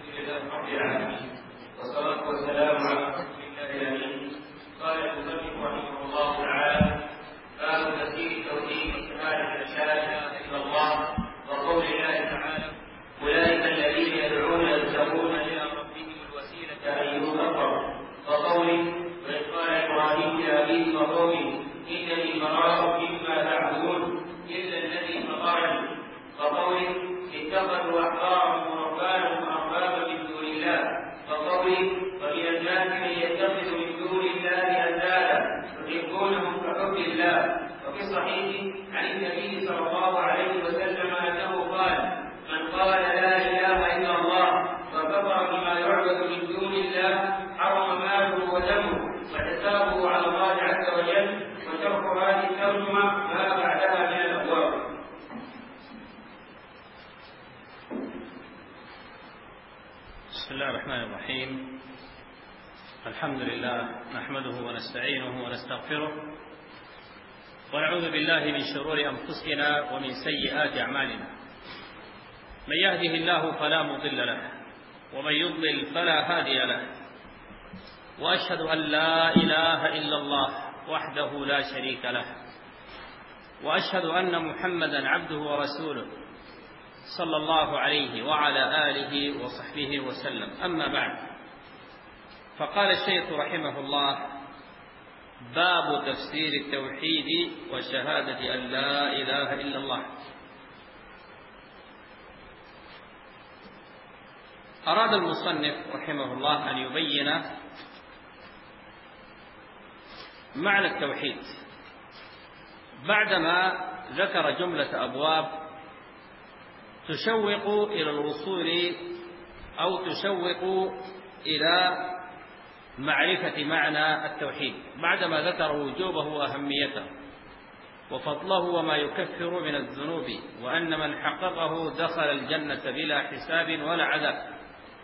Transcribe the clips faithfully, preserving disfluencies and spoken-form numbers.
لله رب العالمين والصلاة والسلام على رسول الله الأمين. قال المصنف رحمه الله تعالى: باب تفسير التوحيد وشهادة لا إله إلا الله وقول الله تعالى: أولئك الذين يدعون يبتغون إلى ربهم الوسيلة أيهم أقرب، وقوله: وإذ قال إبراهيم لأبيه وقومه إنني براء مما تعبدون إلا الذي فطرني، وقوله: اتخذوا أحبارهم ورهبانهم أربابا من دون الله، وقوله: ومن الناس من يتخذ من دون الله أندادا يحبونهم كحب الله. وفي الصحيح عن النبي صلى الله عليه وسلم أنه قال: من قال لا إله إلا الله وكفر بما يعبد من دون الله حرم ماله ودمه وحسابه على الله عز وجل. وشرح هذه الترجمة ما بعدها من الأبواب. بسم الله الرحمن الرحيم. الحمد لله نحمده ونستعينه ونستغفره ونعوذ بالله من شرور أنفسنا ومن سيئات أعمالنا. من يهده الله فلا مضل له ومن يضلل فلا هادي له، وأشهد أن لا إله إلا الله وحده لا شريك له، وأشهد أن محمدا عبده ورسوله صلى الله عليه وعلى آله وصحبه وسلم. أما بعد، فقال الشيخ رحمه الله: باب تفسير التوحيد وشهادة أن لا إله إلا الله. أراد المصنف رحمه الله أن يبين معنى التوحيد بعدما ذكر جملة أبواب تشوق إلى الوصول أو تشوق إلى معرفة معنى التوحيد، بعدما ذكر وجوبه وأهميته وفضله وما يكفر من الذنوب، وأن من حققه دخل الجنة بلا حساب ولا عذاب،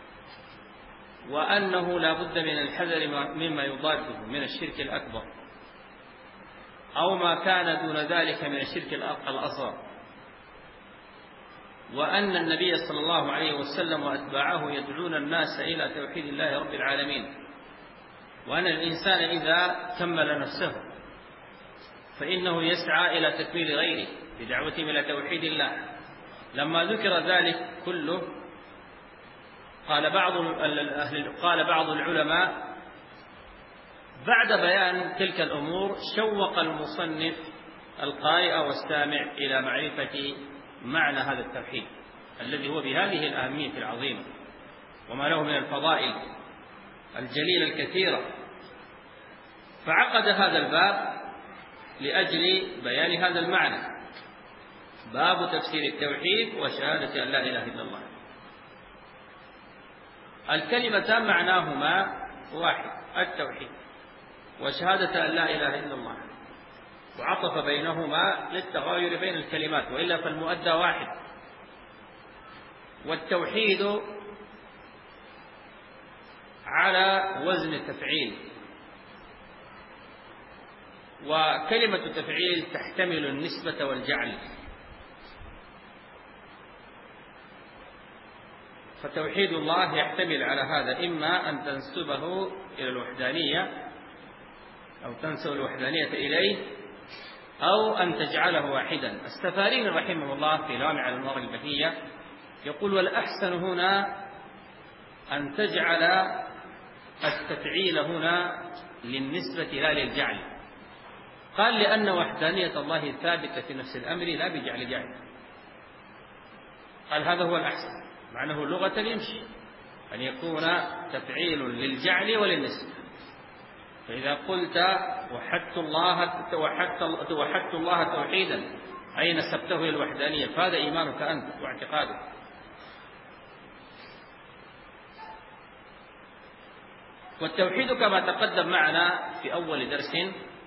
وأنه لا بد من الحذر مما يضاده من الشرك الأكبر أو ما كان دون ذلك من الشرك الأصغر، وأن النبي صلى الله عليه وسلم وأتباعه يدعون الناس إلى توحيد الله رب العالمين، وأن الإنسان إذا كمل نفسه فإنه يسعى إلى تكميل غيره بدعوتهم إلى توحيد الله. لما ذكر ذلك كله قال بعض قال بعض العلماء بعد بيان تلك الأمور شوق المصنف القارئ والسامع إلى معرفة معنى هذا التوحيد الذي هو بهذه الأهمية العظيمة وما له من الفضائل الجليلة الكثيرة، فعقد هذا الباب لأجل بيان هذا المعنى: باب تفسير التوحيد وشهادة أن لا إله إلا الله. الكلمتان معناهما واحد، التوحيد، وشهادة أن لا إله إلا الله، وعطف بينهما للتغاير بين الكلمات، وإلا فالمؤدى واحد. والتوحيد على وزن التفعيل، وكلمة التفعيل تحتمل النسبة والجعل، فتوحيد الله يحتمل على هذا، إما أن تنسبه إلى الوحدانية أو تنسب الوحدانية إليه، أو أن تجعله واحدا. السفاريني رحمه الله في لامع الأنوار البهية يقول: والأحسن هنا أن تجعل التفعيل هنا للنسبة لا للجعل. قال: لأن وحدانية الله ثابتة في نفس الأمر لا بجعل جعل. قال: هذا هو الأحسن، معناه لغة يمشي أن يكون تفعيل للجعل وللنسبة. فإذا قلت وحدت الله وحدت وحدت الله توحيدا أي نسبته إلى الوحدانية، فهذا إيمانك أنت واعتقادك. والتوحيد كما تقدم معنا في أول درس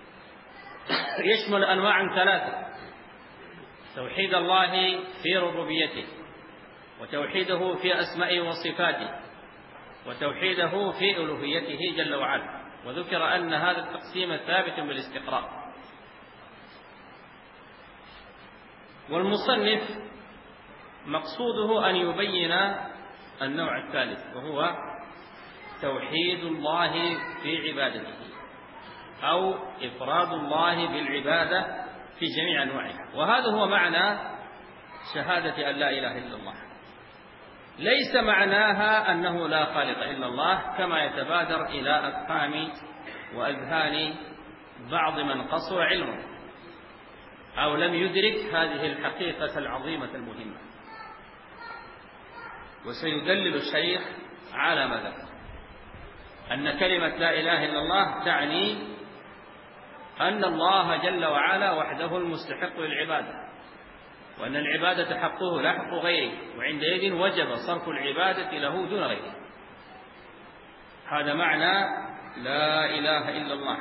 يشمل أنواع ثلاثة: توحيد الله في ربوبيته، وتوحيده في أسمائه وصفاته، وتوحيده في ألوهيته جل وعلا. وذكر أن هذا التقسيم ثابت بالاستقراء. والمصنف مقصوده أن يبين النوع الثالث، وهو توحيد الله في عبادته أو إفراد الله بالعبادة في جميع أنواعها. وهذا هو معنى شهادة أن لا إله إلا الله. ليس معناها أنه لا خالق إلا الله كما يتبادر إلى أفهام وأذهان بعض من قصر علمه أو لم يدرك هذه الحقيقة العظيمة المهمة. وسيدلل الشيخ على ما ذكر أن كلمة لا إله إلا الله تعني أن الله جل وعلا وحده المستحق للعبادة، وأن العبادة حقه لا حق غيره، وعندئذ وجب صرف العبادة له دون غيره. هذا معنى لا إله إلا الله.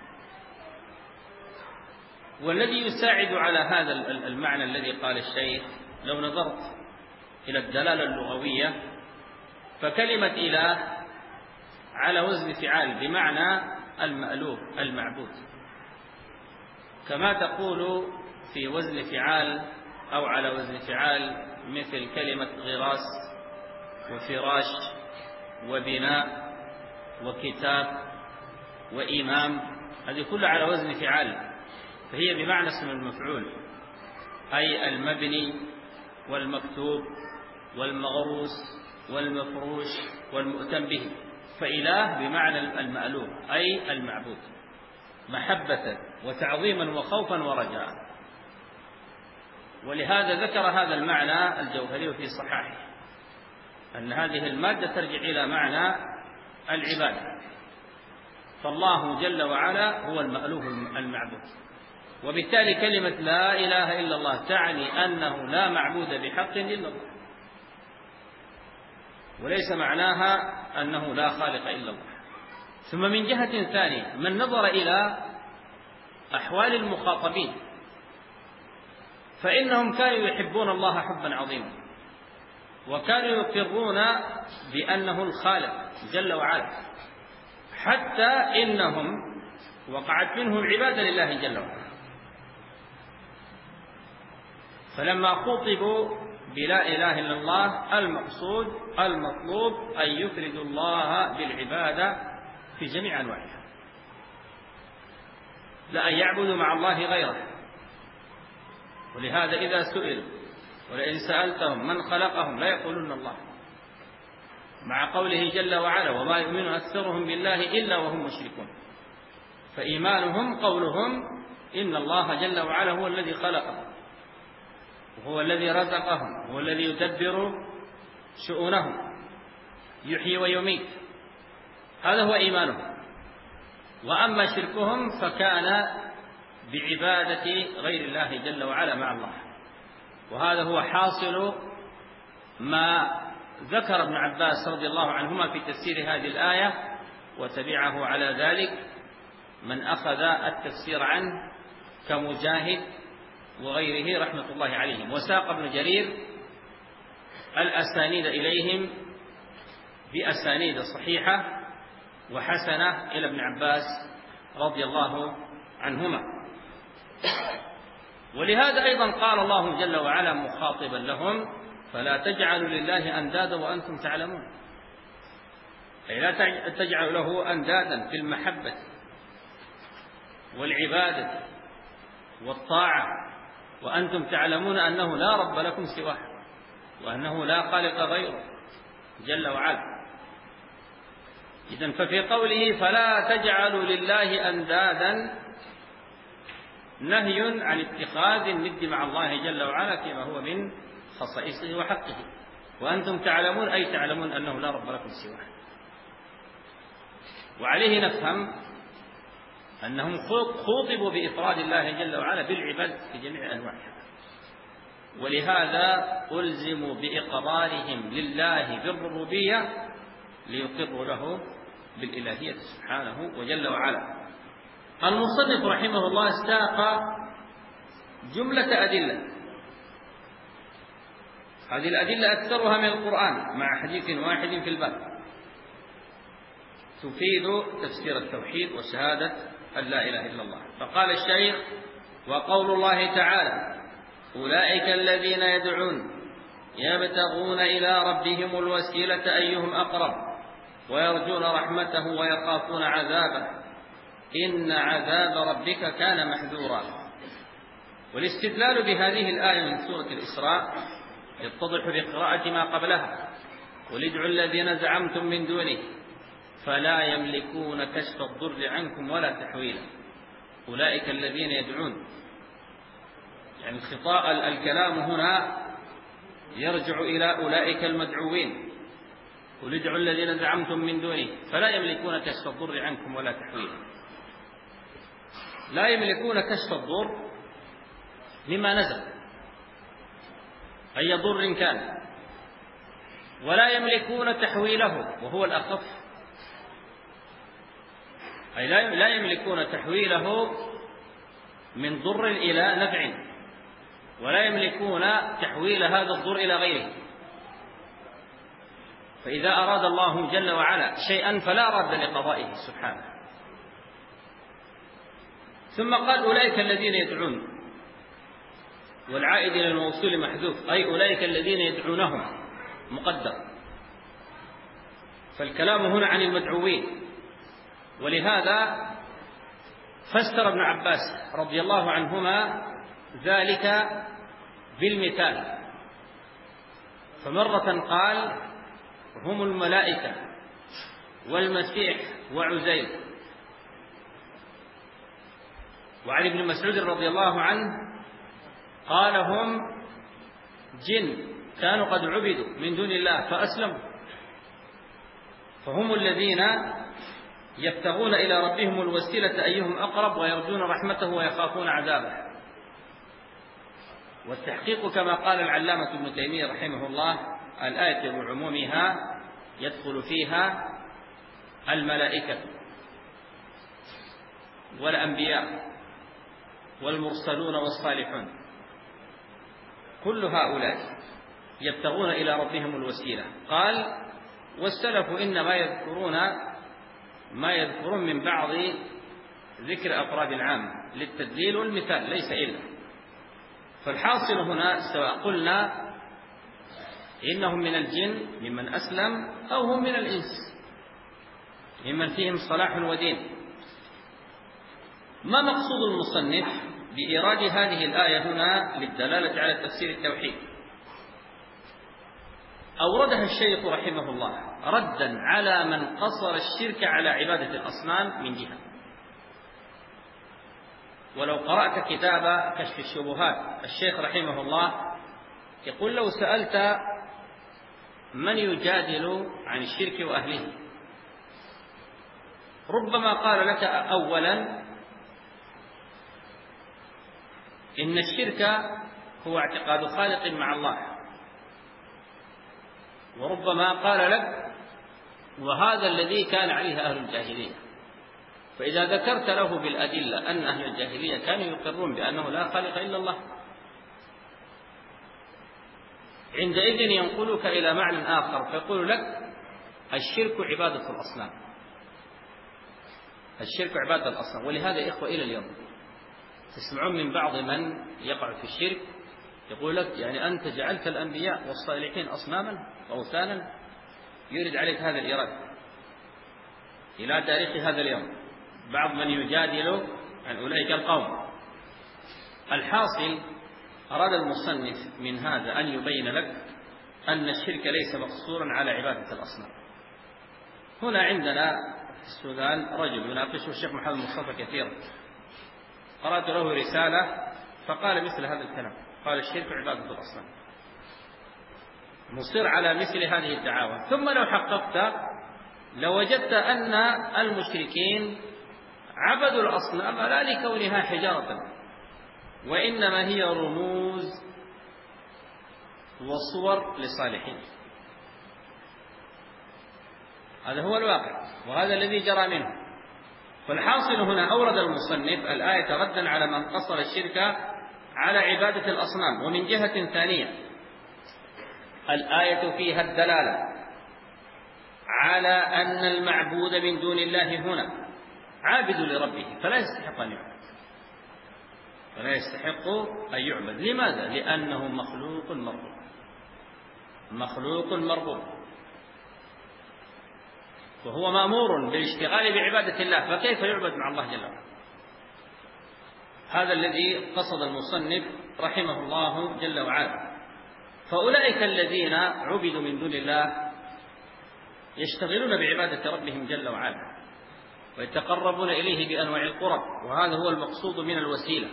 والذي يساعد على هذا المعنى الذي قال الشيخ، لو نظرت إلى الدلالة اللغوية فكلمة إله على وزن فعال بمعنى المألوف المعبود، كما تقول في وزن فعال أو على وزن فعال مثل كلمة غراس وفراش وبناء وكتاب وإمام، هذه كلها على وزن فعال، فهي بمعنى اسم المفعول، أي المبني والمكتوب والمغروس والمفروش والمؤتم به. فإله بمعنى المألوف أي المعبود، محبة وتعظيما وخوفا ورجاء. ولهذا ذكر هذا المعنى الجوهري في صحاحه، أن هذه المادة ترجع إلى معنى العبادة، فالله جل وعلا هو المألوف المعبود. وبالتالي كلمة لا إله إلا الله تعني أنه لا معبود بحق إلا الله، وليس معناها أنه لا خالق إلا الله. ثم من جهة ثانية، من نظر إلى أحوال المخاطبين فإنهم كانوا يحبون الله حبا عظيما، وكانوا يقرون بأنه الخالق جل وعلا، حتى إنهم وقعت منهم عبادة لله جل وعلا. فلما خطبوا بلا إله إلا الله المقصود المطلوب أن يفرد الله بالعبادة في جميع أنواعها، لا أن يعبدوا مع الله غيره. ولهذا إذا سئلوا ولئن سألتهم من خلقهم لا يقولون الله، مع قوله جل وعلا وما يؤمن أكثرهم بالله إلا وهم مشركون. فإيمانهم قولهم إن الله جل وعلا هو الذي خلقهم، وهو الذي رزقهم، هو الذي يدبر شؤونهم، يحيي ويميت، هذا هو إيمانهم. وأما شركهم فكان بعبادة غير الله جل وعلا مع الله. وهذا هو حاصل ما ذكر ابن عباس رضي الله عنهما في تفسير هذه الآية، وتبعه على ذلك من أخذ التفسير عنه كمجاهد وغيره رحمة الله عليهم. وساق ابن جرير الأسانيد إليهم بأسانيد صحيحة وحسنة إلى ابن عباس رضي الله عنهما. ولهذا أيضا قال الله جل وعلا مخاطبا لهم فلا تجعلوا لله أندادا وأنتم تعلمون، أي لا تجعلوا له أندادا في المحبة والعبادة والطاعة وأنتم تعلمون أنه لا رب لكم سواه، وأنه لا خالق غيره جل وعلا. إذن ففي قوله فلا تجعلوا لله أندادا نهي عن اتخاذ الند مع الله جل وعلا فيما هو من خصائصه وحقه، وأنتم تعلمون أي تعلمون أنه لا رب لكم سواه. وعليه نفهم أنهم خوطبوا بإفراد الله جل وعلا بالعبادة في جميع أنواعها، ولهذا ألزموا بإقرارهم لله بالربوبية ليقروا له بالإلهية سبحانه وجل وعلا. المصنف رحمه الله استاق جملة أدلة، هذه الأدلة أكثرها من القرآن مع حديث واحد في الباب تفيد تفسير التوحيد وشهادة أن لا إله إلا الله. فقال الشيخ وقول الله تعالى أولئك الذين يدعون يبتغون إلى ربهم الوسيلة أيهم أقرب ويرجون رحمته ويخافون عذابه إن عذاب ربك كان محذورا. والاستدلال بهذه الآية من سورة الإسراء يتضح بقراءة ما قبلها: قل ادعوا الذين زعمتم من دونه فلا يملكون كشف الضر عنكم ولا تحويلا أولئك الذين يدعون. يعني الخطاء الكلام هنا يرجع إلى أولئك المدعوين. قل ادعوا الذين زعمتم من دونه فلا يملكون كشف الضر عنكم ولا تحويلا. لا يملكون كشف الضر مما نزل أي ضر كان، ولا يملكون تحويله وهو الأخف، أي لا يملكون تحويله من ضر إلى نفع، ولا يملكون تحويل هذا الضر إلى غيره. فإذا أراد الله جل وعلا شيئا فلا راد لقضائه سبحانه. ثم قال أولئك الذين يدعون، والعائد إلى الموصول محذوف، أي أولئك الذين يدعونهم مقدر. فالكلام هنا عن المدعوين، ولهذا فسر ابن عباس رضي الله عنهما ذلك بالمثال. فمرة قال هم الملائكة والمسيح وعزير. وعن ابن مسعود رضي الله عنه قال هم جن كانوا قد عبدوا من دون الله فأسلموا، فهم الذين يبتغون إلى ربهم الوسيلة أيهم أقرب ويرجون رحمته ويخافون عذابه. والتحقيق كما قال العلامة ابن تيمية رحمه الله: الآية بعمومها يدخل فيها الملائكة والأنبياء والمرسلون والصالحون، كل هؤلاء يبتغون إلى ربهم الوسيلة. قال: والسلف إنما يذكرون ما يذكرون من بعض ذكر أفراد العام للتدليل والمثال ليس إلا. فالحاصل هنا سواء قلنا إنهم من الجن ممن أسلم أو هم من الإنس ممن فيهم صلاح ودين. ما مقصود المصنف بإيراد هذه الآية هنا للدلالة على تفسير التوحيد؟ أوردها الشيخ رحمه الله ردا على من قصر الشرك على عبادة الأصنام من جهة. ولو قرأت كتاب كشف الشبهات الشيخ رحمه الله يقول: لو سألت من يجادل عن الشرك وأهله ربما قال لك أولا إن الشرك هو اعتقاد خالق مع الله، وربما قال لك وهذا الذي كان عليه أهل الجاهلية. فإذا ذكرت له بالأدلة أن أهل الجاهلية كانوا يقرون بأنه لا خالق إلا الله، عندئذ ينقلك إلى معنى آخر فيقول لك الشرك عبادة الأصنام، الشرك عبادة الأصنام. ولهذا إخوة إلى اليوم تسمعون من بعض من يقع في الشرك يقول لك يعني أنت جعلت الأنبياء والصالحين أصناما وأوثانا، يريد عليك هذا الإيراد إلى تاريخ هذا اليوم بعض من يجادل عن أولئك القوم. الحاصل أراد المصنف من هذا أن يبين لك أن الشرك ليس مقصورا على عبادة الأصنام. هنا عندنا في السودان رجل يناقشه الشيخ محمد مصطفى كثيرا، قرأت له رسالة فقال مثل هذا الكلام، قال الشرك عبادة الأصنام، مصر على مثل هذه الدعاوى. ثم لو حققت لوجدت أن المشركين عبدوا الأصنام لا لكونها حجارة، وإنما هي رموز وصور للصالحين. هذا هو الواقع وهذا الذي جرى منه. فالحاصل هنا أورد المصنف الآية ردا على من قصر الشرك على عبادة الأصنام. ومن جهة ثانية الآية فيها الدلالة على أن المعبود من دون الله هنا عابد لربه فلا يستحق أن يعبد، فلا يستحق أن يعبد. لماذا؟ لأنه مخلوق مرغوب. مخلوق مربوب، وهو مأمور بالاشتغال بعبادة الله، فكيف يعبد مع الله جل وعلا؟ هذا الذي قصد المصنف رحمه الله جل وعلا. فأولئك الذين عبدوا من دون الله يشتغلون بعبادة ربهم جل وعلا ويتقربون إليه بأنواع القرب، وهذا هو المقصود من الوسيلة.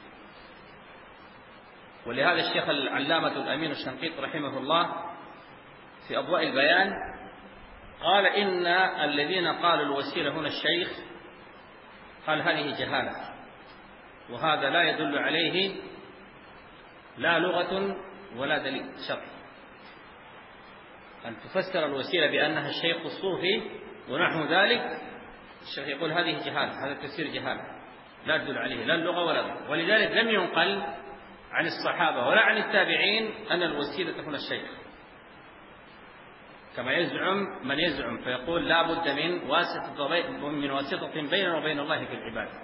ولهذا الشيخ العلامة الأمين الشنقيطي رحمه الله في أضواء البيان قال إن الذين قالوا الوسيلة هنا الشيخ، قال هذه جهالة، وهذا لا يدل عليه لا لغة ولا دليل شرعي. أن تفسر الوسيلة بأنها الشيخ الصوفي ونحو ذلك، الشيخ يقول هذه جهالة، هذا تفسير جهالة لا يدل عليه لا اللغة ولا غيره. ولذلك لم ينقل عن الصحابة ولا عن التابعين أن الوسيلة هنا الشيخ، كما يزعم من يزعم فيقول لا بد من واسطة من واسطة بيننا وبين الله في العبادة.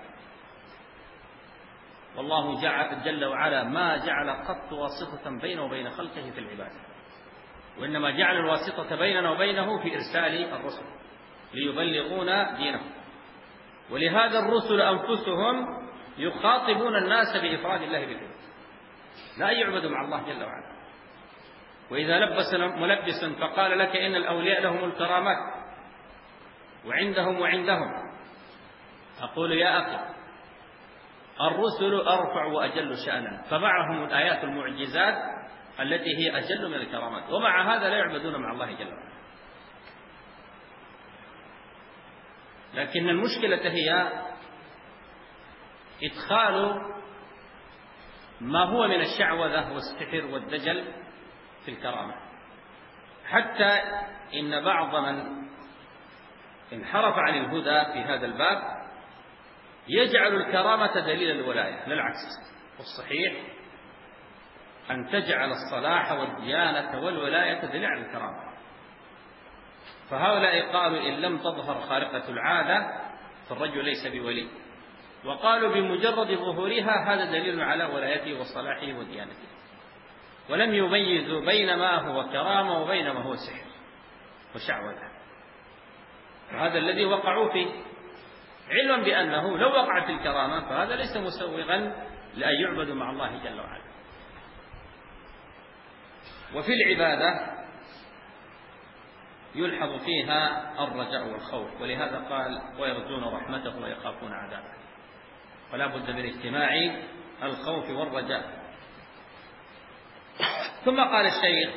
والله جعل جل وعلا ما جعل قط واسطة بينه وبين خلقه في العبادة، وإنما جعل الواسطة بيننا وبينه في إرسال الرسل ليبلغون دينه. ولهذا الرسل أنفسهم يخاطبون الناس بإفراد الله بالعبادة، لا يعبدوا مع الله جل وعلا. وإذا لبس ملبس فقال لك إن الأولياء لهم الكرامات وعندهم وعندهم، أقول يا أخي الرسل أرفع وأجل شأنا، فمعهم الآيات المعجزات التي هي أجل من الكرامات، ومع هذا لا يعبدون مع الله جل وعلا. لكن المشكلة هي إدخال ما هو من الشعوذة والسحر والدجل في الكرامة، حتى إن بعض من انحرف عن الهدى في هذا الباب يجعل الكرامة دليل الولاية، لا العكس. والصحيح أن تجعل الصلاح والديانة والولاية دليل على الكرامة. فهؤلاء قالوا إن لم تظهر خارقة العادة فالرجل ليس بولي، وقالوا بمجرد ظهورها هذا دليل على ولايته وصلاحه وديانته، ولم يميزوا بين ما هو كرامة وبين ما هو سحر وشعوذة. وهذا الذي وقعوا فيه، علما بأنه لو وقعت الكرامة فهذا ليس مسوغا لأن يعبدوا مع الله جل وعلا. وفي العبادة يلحظ فيها الرجاء والخوف، ولهذا قال ويرجون رحمته ويخافون عذابه، ولا بد من اجتماع الخوف والرجاء. ثم قال الشيخ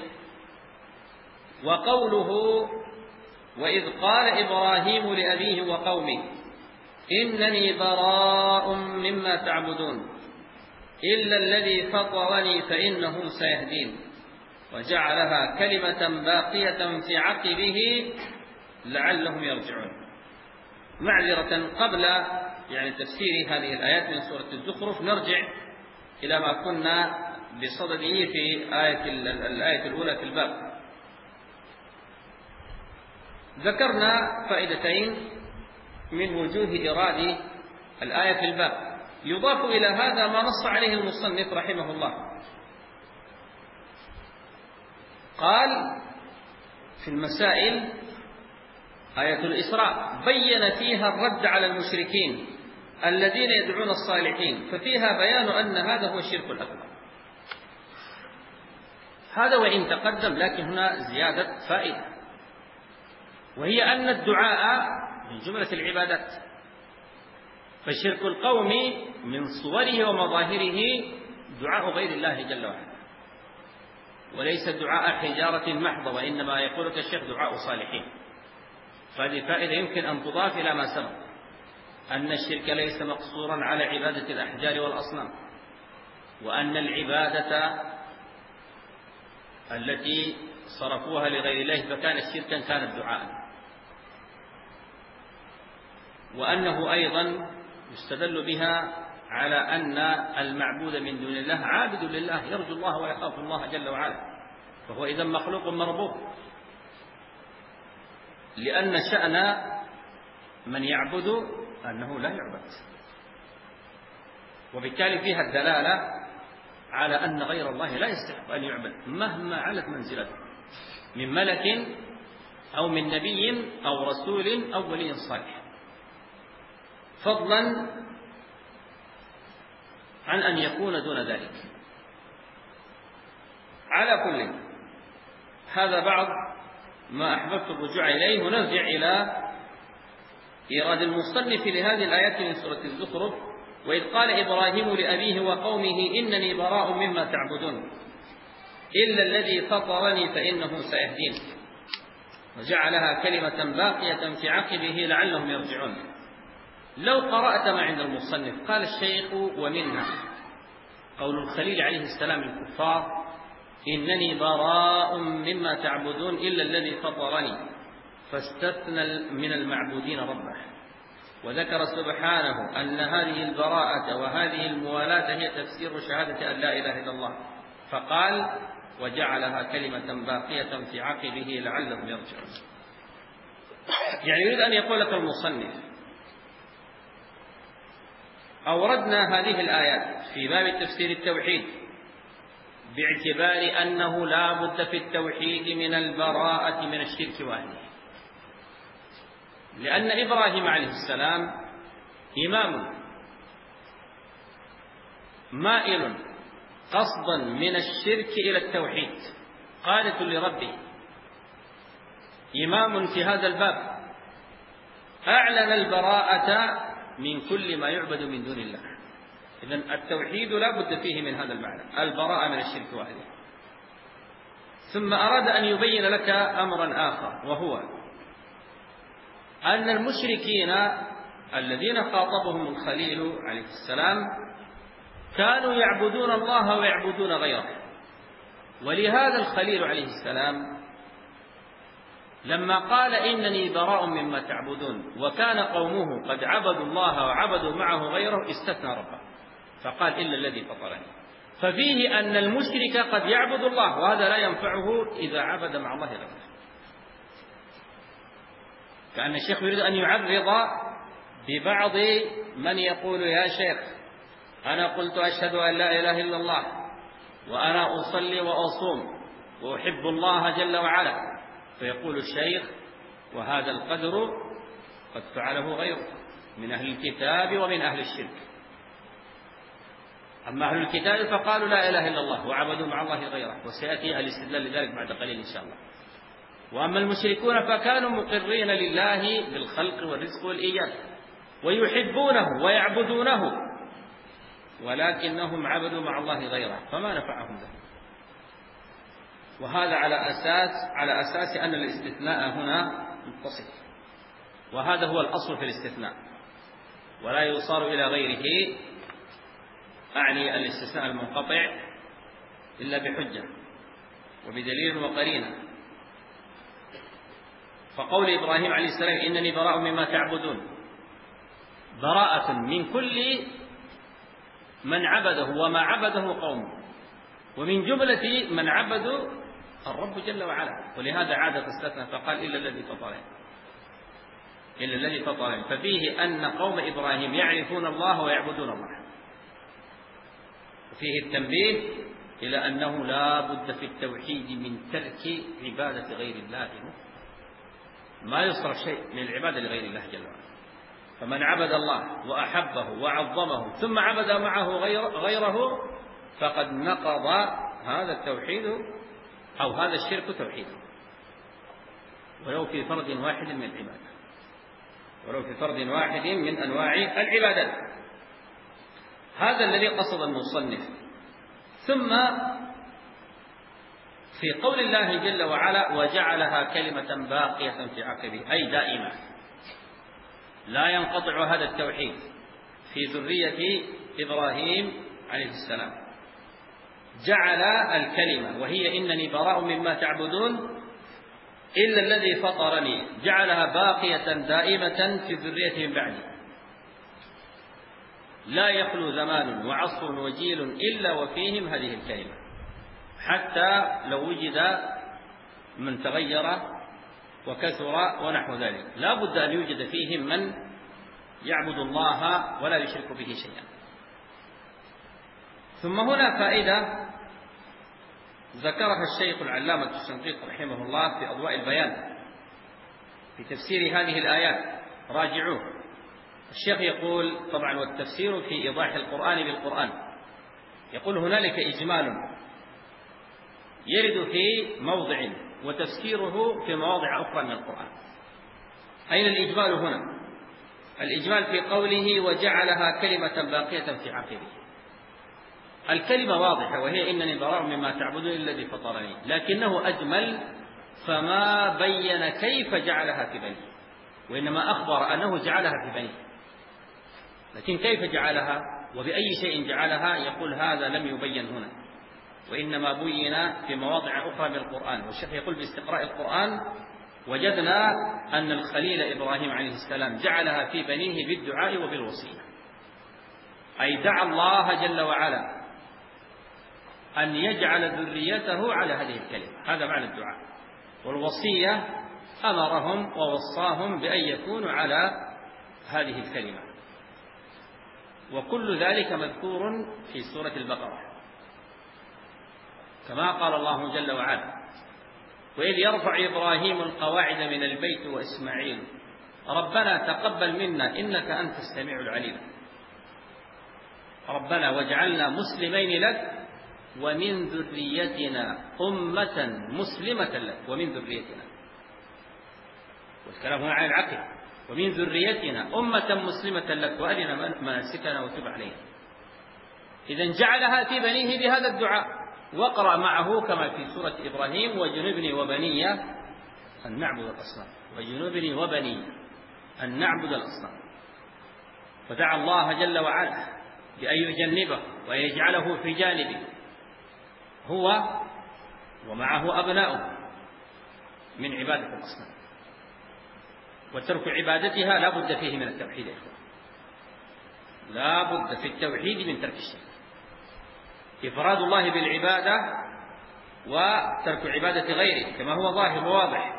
وقوله وإذ قال إبراهيم لأبيه وقومه إنني براء مما تعبدون إلا الذي فطرني فإنه سيهدين وجعلها كلمة باقية في عقبه لعلهم يرجعون. معذرة قبل يعني تفسير هذه الآيات من سورة الزخرف نرجع إلى ما كنا بصدده في آية الآية الأولى في الباب. ذكرنا فائدتين من وجوه إيراد الآية في الباب، يضاف إلى هذا ما نص عليه المصنف رحمه الله. قال في المسائل آية الإسراء بين فيها الرد على المشركين الذين يدعون الصالحين، ففيها بيان أن هذا هو الشرك الأكبر. هذا وإن تقدم، لكن هنا زيادة فائدة، وهي أن الدعاء من جملة العبادات، فالشرك القومي من صوره ومظاهره دعاء غير الله جل وعلا، وليس دعاء حجارة محضة، وإنما يقول الشيخ دعاء صالحين. فهذه فائدة يمكن أن تضاف إلى ما سبق، أن الشرك ليس مقصورا على عبادة الأحجار والأصنام، وأن العبادة التي صرفوها لغير الله فكانت شركا كانت دعاء، وأنه أيضا يستدل بها على أن المعبود من دون الله عابد لله يرجو الله ويخاف الله جل وعلا، فهو إذا مخلوق مربوب، لأن شأن من يعبد أنه لا يعبد، وبالتالي فيها الدلالة على أن غير الله لا يستحق أن يعبد مهما علت منزلته. من ملك أو من نبي أو رسول أو ولي صالح، فضلا عن أن يكون دون ذلك. على كل، هذا بعض ما أحببت الرجوع إليه، ونرجع إلى إيراد المصنف لهذه الآيات من سورة الزخرف: وإذ قال إبراهيم لأبيه وقومه إنني براء مما تعبدون إلا الذي فطرني فإنه سيهدين، وجعلها كلمة باقية في عقبه لعلهم يرجعون. لو قرأت ما عند المصنف، قال الشيخ: ومنها قول الخليل عليه السلام للكفار: إنني براء مما تعبدون إلا الذي فطرني، فاستثنى من المعبودين ربه. وذكر سبحانه أن هذه البراءة وهذه الموالاة هي تفسير شهادة أن لا إله إلا الله، فقال: وجعلها كلمة باقية في عقبه لعلهم يرجعون. يعني يريد أن يقول لك المصنف: أوردنا هذه الآيات في باب تفسير التوحيد باعتبار أنه لا بد في التوحيد من البراءة من الشرك وأهله، لأن إبراهيم عليه السلام إمام مائل قصدا من الشرك إلى التوحيد، قانت لربه، إمام في هذا الباب، أعلن البراءة من كل ما يعبد من دون الله. إذن التوحيد لا بد فيه من هذا المعنى، البراءة من الشرك وأهله. ثم أراد أن يبين لك أمرا آخر، وهو أن المشركين الذين خاطبهم الخليل عليه السلام كانوا يعبدون الله ويعبدون غيره، ولهذا الخليل عليه السلام لما قال إنني براء مما تعبدون وكان قومه قد عبدوا الله وعبدوا معه غيره استثنى ربه فقال: إلا الذي فطرني. ففيه أن المشرك قد يعبد الله، وهذا لا ينفعه إذا عبد مع الله غيره. كأن الشيخ يريد أن يعرض ببعض من يقول: يا شيخ، أنا قلت أشهد أن لا إله إلا الله، وأنا أصلي وأصوم وأحب الله جل وعلا. فيقول الشيخ: وهذا القدر قد فعله غيره من أهل الكتاب ومن أهل الشرك. أما أهل الكتاب فقالوا لا إله إلا الله وعبدوا مع الله غيره، وسيأتي الاستدلال لذلك بعد قليل إن شاء الله. وأما المشركون فكانوا مقرين لله بالخلق والرزق والإيجاد ويحبونه ويعبدونه، ولكنهم عبدوا مع الله غيره فما نفعهم ذلك. وهذا على أساس على أساس أن الاستثناء هنا متصل، وهذا هو الأصل في الاستثناء، ولا يصار إلى غيره، أعني الاستثناء المنقطع، إلا بحجة وبدليل وقرينة. فقول إبراهيم عليه السلام: إنني براء مما تعبدون، براءة من كل من عبده وما عبده قومه، ومن جملة من عبدوا الرب جل وعلا، ولهذا عاد فاستثنى فقال: إلا الذي فطرني، إلا الذي فطرني. ففيه أن قوم إبراهيم يعرفون الله ويعبدون الله، وفيه التنبيه إلى أنه لا بد في التوحيد من ترك عبادة غير الله، ما يصرف شيء من العبادة لغير الله جل وعلا. فمن عبد الله وأحبه وعظمه ثم عبد معه غيره فقد نقض هذا التوحيد أو هذا الشرك توحيده، ولو في فرد واحد من العبادة، ولو في فرد واحد من أنواع العبادات. هذا الذي قصد المصنف. ثم في قول الله جل وعلا: وجعلها كلمة باقية في عقبه، أي دائمة، لا ينقطع هذا التوحيد في ذرية إبراهيم عليه السلام. جعل الكلمة وهي إنني براء مما تعبدون إلا الذي فطرني، جعلها باقية دائمة في ذريته من بعدي، لا يخلو زمان وعصر وجيل إلا وفيهم هذه الكلمة، حتى لو وجد من تغير وكثر ونحو ذلك لا بد أن يوجد فيهم من يعبد الله ولا يشرك به شيئا. ثم هنا فائدة ذكرها الشيخ العلامة الشنقيطي رحمه الله في أضواء البيان في تفسير هذه الآيات، راجعوه. الشيخ يقول طبعا والتفسير في إيضاح القرآن بالقرآن، يقول هنالك إجمال يرد في موضع وتفسيره في مواضع أخرى من القرآن. أين الإجمال هنا؟ الإجمال في قوله وجعلها كلمة باقية في عقبه. الكلمة واضحة وهي إنني براء مما تعبدون إلا الذي فطرني، لكنه أجمل فما بين كيف جعلها في بنيه، وإنما أخبر أنه جعلها في بنيه، لكن كيف جعلها وبأي شيء جعلها يقول هذا لم يبين هنا، وإنما بين في مواضع أخرى من القرآن. والشيخ يقول باستقراء القرآن وجدنا أن الخليل إبراهيم عليه السلام جعلها في بنيه بالدعاء وبالوصية، أي دعا الله جل وعلا أن يجعل ذريته على هذه الكلمة، هذا معنى الدعاء. والوصية أمرهم ووصاهم بأن يكونوا على هذه الكلمة، وكل ذلك مذكور في سورة البقرة كما قال الله جل وعلا وإذ يرفع إبراهيم القواعد من البيت وإسماعيل ربنا تقبل منا إنك أنت السميع العليم، ربنا واجعلنا مسلمين لك ومن ذريتنا أمة مسلمة لك ومن ذريتنا، والكلام هنا عن العقل، ومن ذريتنا أمة مسلمة لك وأرنا مناسكنا وتب علينا. إذن جعلها في بنيه بهذا الدعاء، واقرأ معه كما في سورة إبراهيم وجنبني وبني أن نعبد الأصنام، وجنبني وبني أن نعبد الأصنام. فدعا الله جل وعلا بأن يجنبه ويجعله في جانبه هو ومعه أبناؤه من عبادة الأصنام، وترك عبادتها لا بد فيه من التوحيد يا إخوان، لا بد في التوحيد من ترك الشرك، إفراد الله بالعبادة وترك عبادة غيره كما هو ظاهر وواضح.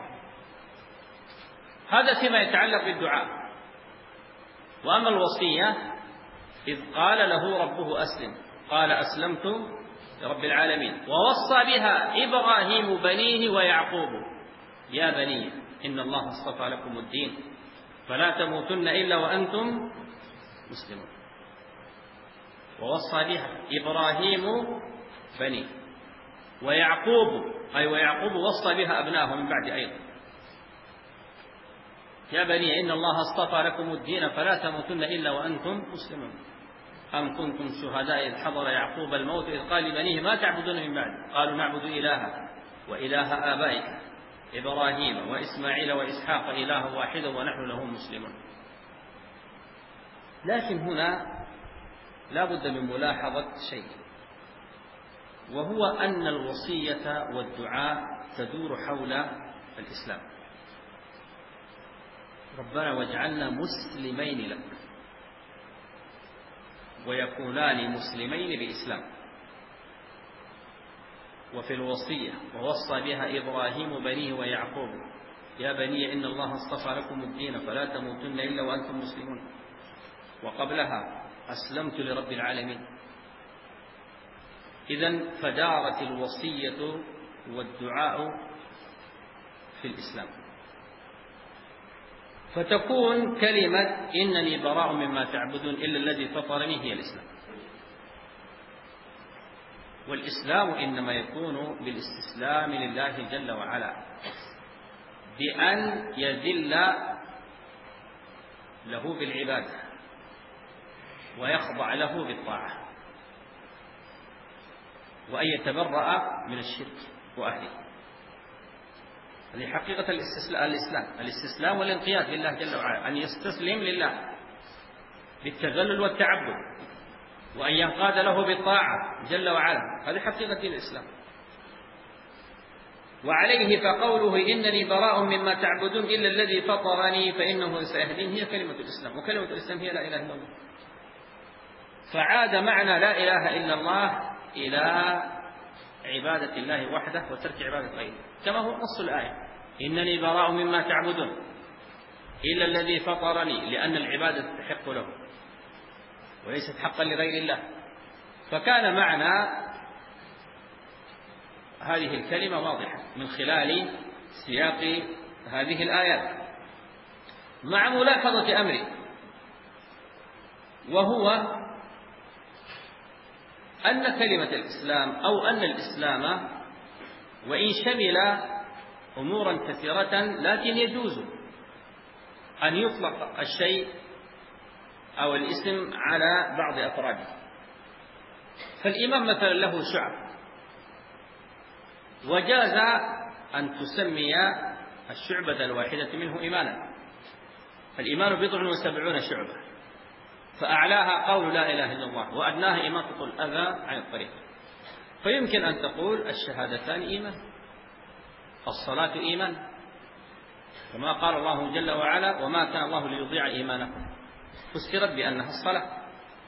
هذا فيما يتعلق بالدعاء. وأما الوصية إذ قال له ربه أسلم قال أسلمت لرب العالمين، ووصى بها إبراهيم بنيه ويعقوب يا بني إن الله اصطفى لكم الدين فلا تموتن إلا وأنتم مسلمون. ووصى بها إبراهيم بنيه ويعقوب، أي ويعقوب وصى بها أبناه من بعد أيضا يا بني إن الله اصطفى لكم الدين فلا تموتن إلا وأنتم مسلمون. أم كنتم شهداء إذ حضر يعقوب الموت إذ قال لبنيه ما تعبدون من بعد قالوا نعبد إلهك وإله آبائك إبراهيم وإسماعيل وإسحاق إله واحد ونحن له مسلمون. لكن هنا لا بد من ملاحظة شيء، وهو أن الوصية والدعاء تدور حول الإسلام. ربنا واجعلنا مسلمين لك، ويكونان مسلمين بإسلام. وفي الوصية ووصى بها إبراهيم بنيه ويعقوب يا بني إن الله اصطفى لكم الدين فلا تموتن إلا وأنتم مسلمون. وقبلها أسلمت لرب العالمين. إذن فدارت الوصية والدعاء في الإسلام، فتكون كلمة إنني براء مما تعبدون إلا الذي فطرني هي الإسلام. والإسلام إنما يكون بالاستسلام لله جل وعلا، بأن يذل له بالعبادة ويخضع له بالطاعة، وأن يتبرأ من الشرك وأهله. هذه حقيقة الإسلام، الاستسلام والانقياد لله جل وعلا، أن يستسلم لله بالتذلل والتعبد، وأن ينقاد له بالطاعة جل وعلا. هذه حقيقة الإسلام. وعليه فقوله إنني براء مما تعبدون إلا الذي فطرني فإنه سيهدين هي كلمة الإسلام. وكلمة الإسلام هي لا إله إلا الله. فعاد معنى لا إله إلا الله إلى عبادة الله وحده وترك عبادة غيره، كما هو نص الآية إنني براء مما تعبدون إلا الذي فطرني، لأن العبادة تحق له وليست حقا لغير الله. فكان معنى هذه الكلمة واضحة من خلال سياق هذه الآيات، مع ملاحظة أمر، وهو أن كلمة الإسلام أو أن الإسلام وإن شمل أمورا كثيرة لكن يجوز أن يطلق الشيء أو الاسم على بعض أفراده. فالإيمان مثلا له شعب، وجاز أن تسمي الشعبة الواحدة منه إيمانا. الإيمان بضع وسبعون شعبة، فأعلاها قول لا إله إلا الله، وأدناها إماطة الأذى عن الطريق. فيمكن أن تقول الشهادتان إيمان، الصلاة إيمان، كما قال الله جل وعلا وما كان الله ليضيع إيمانكم، فسرت بأنها الصلاة.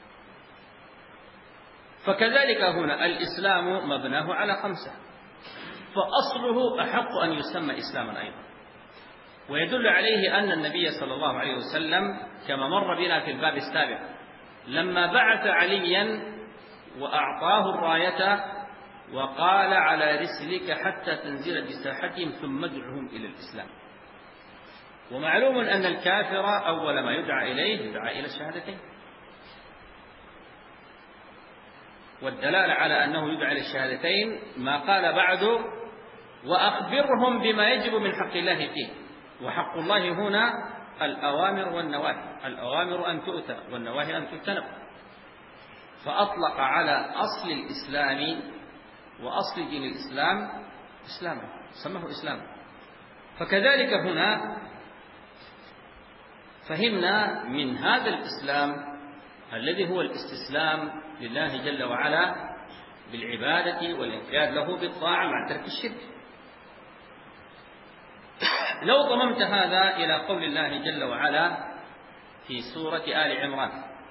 فكذلك هنا الإسلام مبناه على خمسة، فأصله أحق أن يسمى إسلاما أيضا. ويدل عليه أن النبي صلى الله عليه وسلم كما مر بنا في الباب السابق لما بعث عليا وأعطاه الراية وقال على رسلك حتى تنزل بساحتهم ثم ادعهم إلى الإسلام. ومعلوم أن الكافر أول ما يدعى إليه يدعى إلى الشهادتين، والدلالة على أنه يدعى إلى الشهادتين ما قال بعد وأخبرهم بما يجب من حق الله فيه. وحق الله هنا الأوامر والنواهي، الأوامر أن تؤتى والنواهي أن تجتنب، فأطلق على أصل الإسلام وأصل دين الإسلام إسلاما، سماه إسلاما. فكذلك هنا فهمنا من هذا الإسلام الذي هو الاستسلام لله جل وعلا بالعبادة والانقياد له بالطاعة مع ترك الشرك. لو ضممت هذا إلى قول الله جل وعلا في سورة آل عمران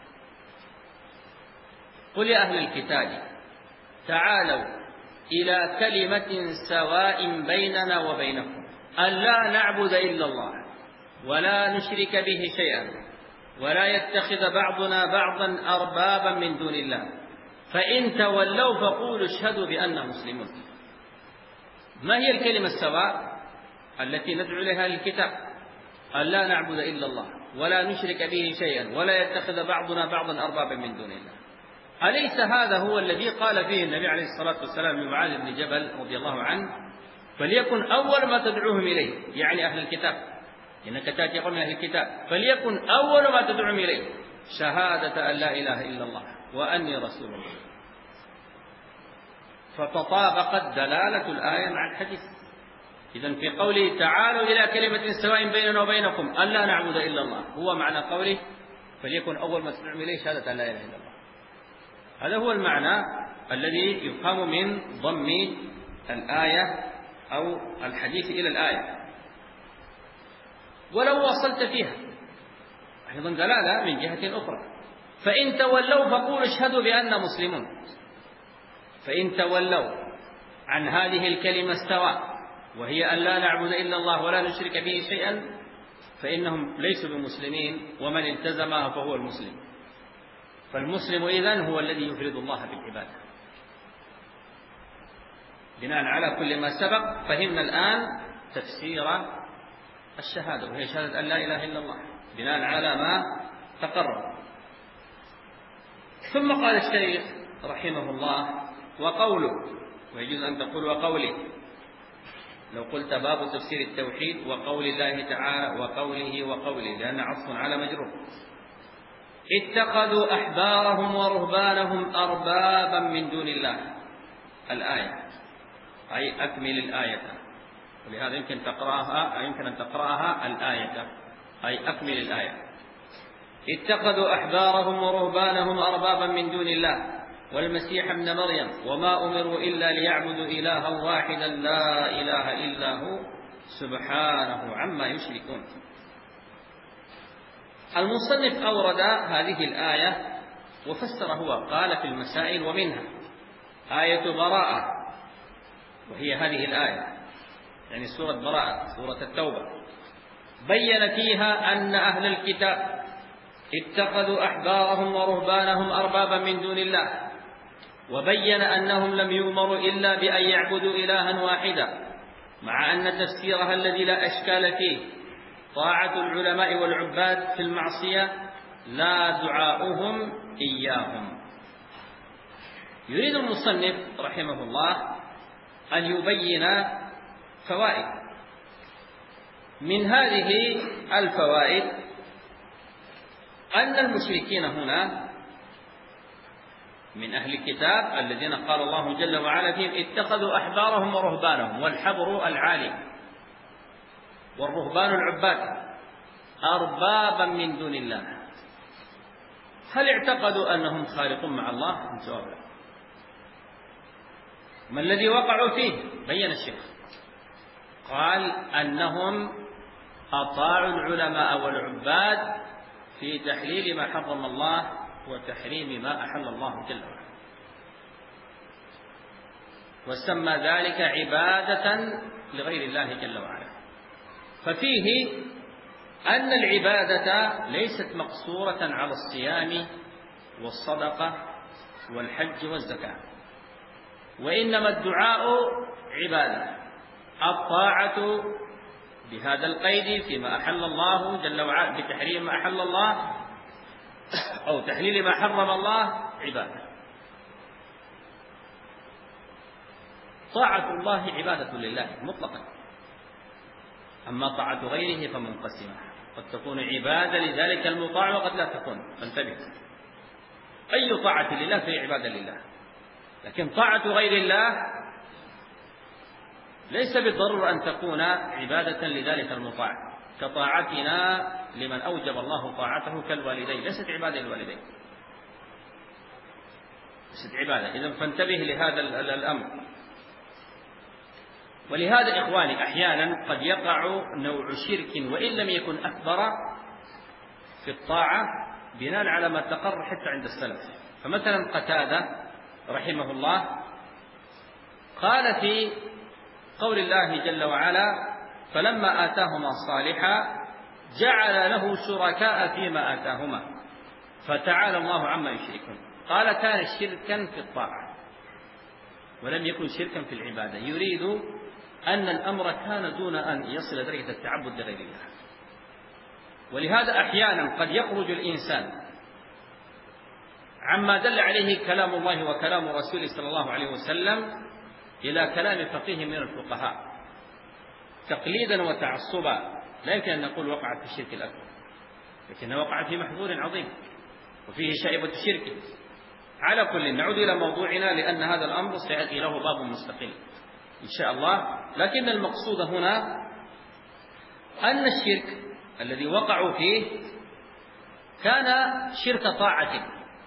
قل يا أهل الكتاب تعالوا إلى كلمة سواء بيننا وبينكم ألا نعبد إلا الله ولا نشرك به شيئا ولا يتخذ بعضنا بعضا أربابا من دون الله فإن تولوا فقولوا اشهدوا بأننا مسلمون. ما هي الكلمة السواء التي ندعو إليها الكتاب؟ ألا نعبد إلا الله ولا نشرك به شيئا ولا يتخذ بعضنا بعضا أربابا من دون الله. أليس هذا هو الذي قال فيه النبي عليه الصلاة والسلام لمعاذ بن جبل رضي الله عنه فليكن أول ما تدعوهم إليه، يعني أهل الكتاب، إنك تأتي قوم أهل الكتاب، فليكن أول ما تدعوهم إليه شهادة أن لا إله إلا الله وأني رسول الله. فتطابقت دلالة الآية مع الحديث. إذن في قوله تعالوا إلى كلمة سواء بيننا وبينكم ألا نعبد إلا الله هو معنى قوله فليكن أول ما تدعوهم إليه شهادة أن لا إله إلا الله. هذا هو المعنى الذي يفهم من ضم الآية أو الحديث إلى الآية. ولو وصلت فيها أيضا دلالة من جهة أخرى، فإن تولوا فقولوا اشهدوا بأننا مسلمون. فإن تولوا عن هذه الكلمة السواء وهي أن لا نعبد إلا الله ولا نشرك به شيئا فإنهم ليسوا بمسلمين، ومن التزمها فهو المسلم. فالمسلم إذن هو الذي يفرد الله بالعبادة. بناء على كل ما سبق فهمنا الآن تفسير الشهادة وهي شهادة أن لا إله إلا الله بناء على ما تقرر. ثم قال الشيخ رحمه الله وقوله، ويجوز أن تقول وقوله، لو قلت باب تفسير التوحيد وقول الله تعالى وقوله وقوله لأن عطف على مجرور. اتخذوا أحبارهم ورهبانهم أربابا من دون الله الآية، أي أكمل الآية، ولهذا يمكن تقرأها أي يمكن أن تقرأها الآية أي أكمل الآية. اتخذوا أحبارهم ورهبانهم أربابا من دون الله والمسيح ابن مريم وما أمروا إلا ليعبدوا إلها واحدا لا إله إلا هو سبحانه عما يشركون. المصنف أورد هذه الآية وفسر هو، قال في المسائل ومنها آية براءة، وهي هذه الآية يعني سورة براءة سورة التوبة، بين فيها أن أهل الكتاب اتخذوا أحبارهم ورهبانهم أربابا من دون الله وبين أنهم لم يؤمروا إلا بأن يعبدوا إلها واحدا، مع أن تفسيرها الذي لا أشكال فيه طاعة العلماء والعباد في المعصية لا دعاؤهم إياهم. يريد المصنف رحمه الله أن يبين فوائد. من هذه الفوائد أن المشركين هنا من أهل الكتاب الذين قال الله جل وعلا فيهم اتخذوا أحبارهم ورهبانهم، والحبر العالم والرهبان العباد، أربابا من دون الله. هل اعتقدوا أنهم خالقون مع الله؟ الجواب لا. ما الذي وقعوا فيه؟ بين الشيخ، قال أنهم أطاعوا العلماء والعباد في تحليل ما حرم الله وتحريم ما أحل الله جل وعلا، وسمى ذلك عبادة لغير الله جل وعلا. ففيه أن العبادة ليست مقصورة على الصيام والصدقة والحج والزكاة، وإنما الدعاء عبادة. الطاعة بهذا القيد فيما أحل الله جل وعلا بتحريم ما أحل الله أو تحليل ما حرم الله عبادة. طاعة الله عبادة لله مطلقا، أما طاعة غيره فمنقسمة، قد تكون عبادة لذلك المطاع وقد لا تكون، فانتبه. أي طاعة لله فهي عبادة لله، لكن طاعة غير الله ليس بالضرورة أن تكون عبادة لذلك المطاع، كطاعتنا لمن أوجب الله طاعته كالوالدين، ليست عبادة للوالدين، ليست عبادة. إذن فانتبه لهذا الأمر. ولهذا إخواني أحيانا قد يقع نوع شرك وإن لم يكن أكبر في الطاعة بناء على ما تقر حتى عند السلف. فمثلا قتادة رحمه الله قال في قول الله جل وعلا فلما آتاهما صالحا جعل له شركاء فيما آتاهما فتعالى الله عما يشركون. قال كان شركا في الطاعة ولم يكن شركا في العبادة، يريد أن الأمر كان دون أن يصل درجة التعبد لغير الله. ولهذا أحيانا قد يخرج الإنسان عما دل عليه كلام الله وكلام رسوله صلى الله عليه وسلم إلى كلام فقيه من الفقهاء تقليدا وتعصبا. لا يمكن أن نقول وقع في الشرك الأكبر، لكنه وقع في محظور عظيم وفيه شائبة الشرك. على كل نعود إلى موضوعنا، لأن هذا الأمر سيأتي له باب مستقل إن شاء الله. لكن المقصود هنا أن الشرك الذي وقعوا فيه كان شرك طاعة،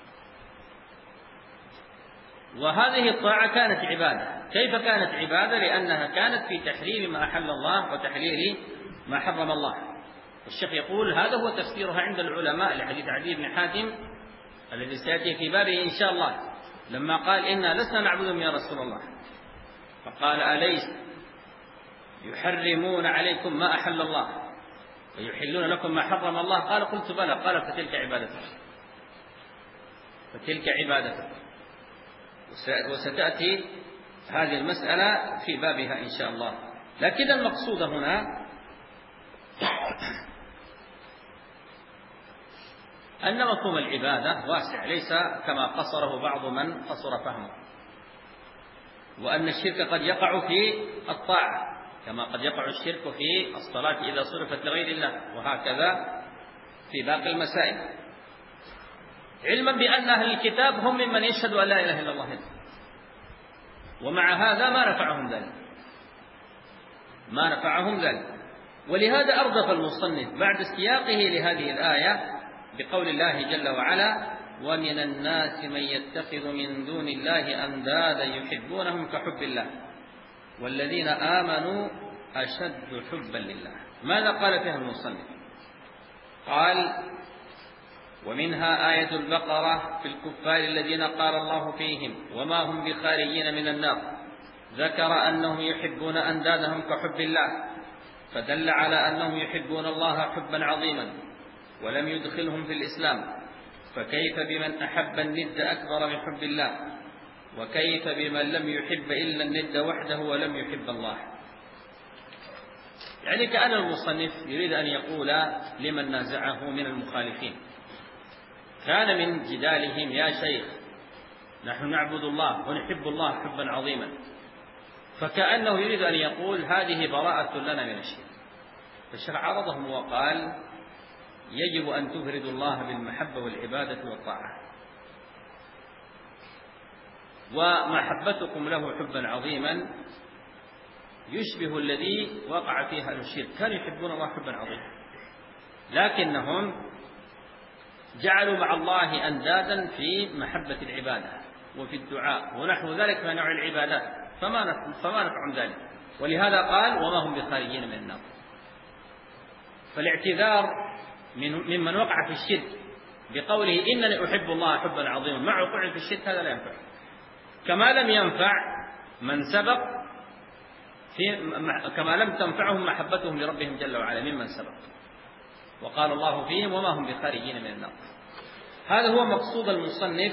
وهذه الطاعة كانت عبادة. كيف كانت عبادة؟ لأنها كانت في تحريم ما أحل الله وتحليل ما حرم الله. والشيخ يقول هذا هو تفسيرها عند العلماء لحديث عدي بن حاتم الذي سيأتي في بابه إن شاء الله، لما قال إنا لسنا نعبدهم يا رسول الله، فقال أليس يحرمون عليكم ما أحل الله ويحلون لكم ما حرم الله؟ قال قلت بلى. قال فتلك عبادتك، فتلك عبادتك. وستأتي هذه المسألة في بابها إن شاء الله. لكن المقصود هنا أن مفهوم العبادة واسع، ليس كما قصره بعض من قصر فهمه، وأن الشرك قد يقع في الطاعة كما قد يقع الشرك في الصلاة إذا صرفت لغير الله، وهكذا في باقي المسائل، علما بأن أهل الكتاب هم ممن يشهد أن لا إله إلا الله، ومع هذا ما نفعهم ذلك، ما نفعهم ذلك. ولهذا أردف المصنف بعد سياقه لهذه الآية بقول الله جل وعلا ومن الناس من يتخذ من دون الله أندادا يحبونهم كحب الله والذين آمنوا أشد حبا لله. ماذا قال فيها المصنف؟ قال ومنها آية البقرة في الكفار الذين قال الله فيهم وما هم بخارجين من النار، ذكر أنهم يحبون أندادهم كحب الله، فدل على أنهم يحبون الله حبا عظيما ولم يدخلهم في الإسلام، فكيف بمن أحب الند أكبر من حب الله؟ وكيف بمن لم يحب إلا الند وحده ولم يحب الله. يعني كأن المصنف يريد أن يقول لمن نازعه من المخالفين: كان من جدالهم يا شيخ نحن نعبد الله ونحب الله حبا عظيما، فكأنه يريد أن يقول هذه براءة لنا من الشرك. فالشيخ عرضهم وقال: يجب أن تفردوا الله بالمحبة والعبادة والطاعة، ومحبتكم له حبا عظيما يشبه الذي وقع فيها الشرك، كانوا يحبون الله حبا عظيما لكنهم جعلوا مع الله أندادا في محبة العبادة وفي الدعاء ونحو ذلك من نوع العبادات، فما فما نفعهم ذلك، ولهذا قال: وما هم بخارجين من النار. فالاعتذار من ممن وقع في الشرك بقوله إنني أحب الله حبا عظيما مع وقوعه في الشرك هذا لا ينفع، كما لم ينفع من سبق في كما لم تنفعهم محبتهم لربهم جل وعلا ممن سبق، وقال الله فيهم: وما هم بخارجين من النار. هذا هو مقصود المصنف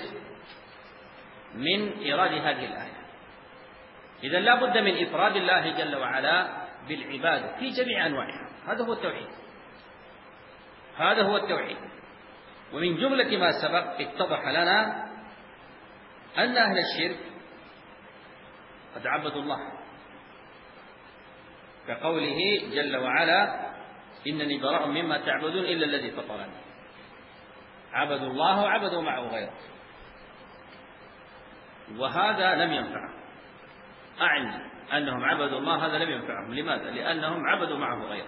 من إيراد هذه الآية. إذا لا بد من إفراد الله جل وعلا بالعبادة في جميع أنواعها، هذا هو التوحيد، هذا هو التوحيد. ومن جملة ما سبق اتضح لنا أن أهل الشرك قد عبدوا الله، كقوله جل وعلا: إنني براء مما تعبدون إلا الذي فطرني. عبدوا الله وعبدوا معه غيره، وهذا لم ينفعهم. أعني أنهم عبدوا الله هذا لم ينفعهم. لماذا؟ لأنهم عبدوا معه غيره.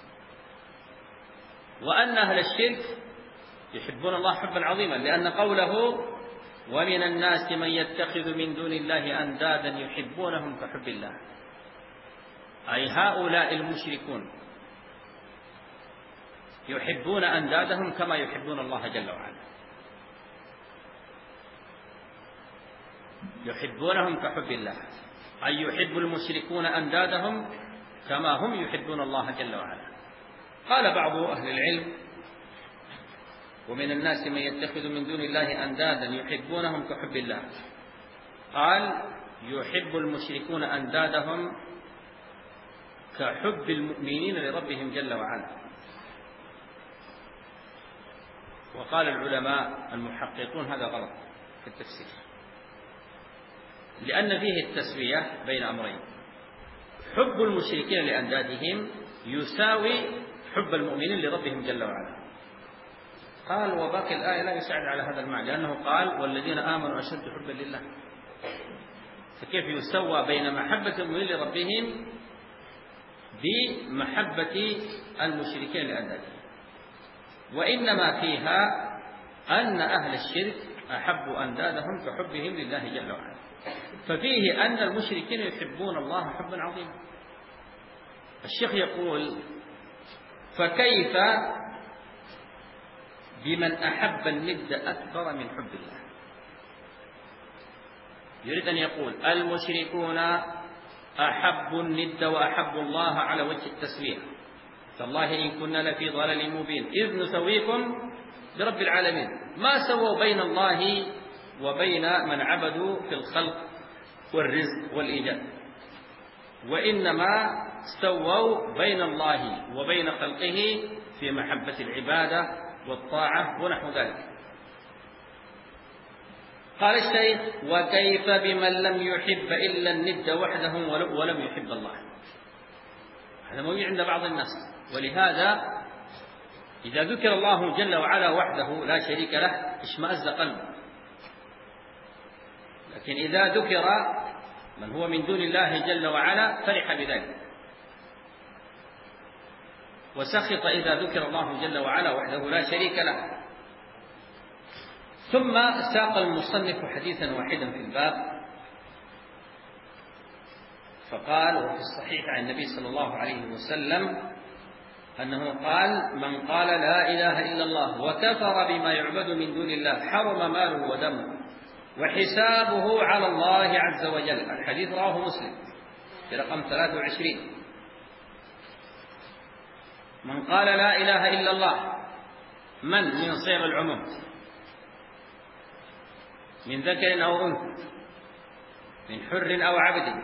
وأن أهل الشرك يحبون الله حبا عظيما، لأن قوله: ومن الناس من يتخذ من دون الله أندادا يحبونهم كحب الله، أي هؤلاء المشركون يحبون أندادهم كما يحبون الله جل وعلا، يحبونهم كحب الله، أي يحب المشركون أندادهم كما هم يحبون الله جل وعلا. قال بعض أهل العلم: ومن الناس من يتخذ من دون الله أندادا يحبونهم كحب الله، قال: يحب المشركون أندادهم كحب المؤمنين لربهم جل وعلا. وقال العلماء المحققون هذا غلط في التفسير، لأن فيه التسوية بين أمرين: حب المشركين لأندادهم يساوي حب المؤمنين لربهم جل وعلا. قال: وباقي الآية لا يساعد على هذا المعنى، لأنه قال: والذين آمنوا أشد حبا لله، فكيف يسوى بين محبة المؤمنين لربهم بمحبة المشركين لأندادهم؟ وإنما فيها أن أهل الشرك أحبوا أندادهم كحبهم لله جل وعلا، ففيه أن المشركين يحبون الله حبا عظيما. الشيخ يقول: فكيف بمن أحب الند أكثر من حب الله؟ يريد أن يقول المشركون أحبوا الند وأحبوا الله على وجه التسوية، تالله إن كنا لفي ضلال مبين إذ نسويكم برب العالمين. ما سووا بين الله وبين من عبدوا في الخلق والرزق والإيجاد، وإنما سووا بين الله وبين خلقه في محبة العبادة والطاعة ونحو ذلك. قال الشيخ: وكيف بمن لم يحب إلا الند وحده ولم يحب الله؟ هذا موجود عند بعض الناس، ولهذا إذا ذكر الله جل وعلا وحده لا شريك له اشمأز قلبه، لكن إذا ذكر من هو من دون الله جل وعلا فرح بذلك، وسخط إذا ذكر الله جل وعلا وحده لا شريك له. ثم ساق المصنف حديثا واحدا في الباب فقال: وفي الصحيح عن النبي صلى الله عليه وسلم أنه قال: من قال لا إله إلا الله وكفر بما يعبد من دون الله حرم ماله ودمه وحسابه على الله عز وجل. الحديث رواه مسلم برقم ثلاثة وعشرين. من قال لا إله إلا الله، من من صيغ العموم، من ذكر أو أنثى، من حر أو عبد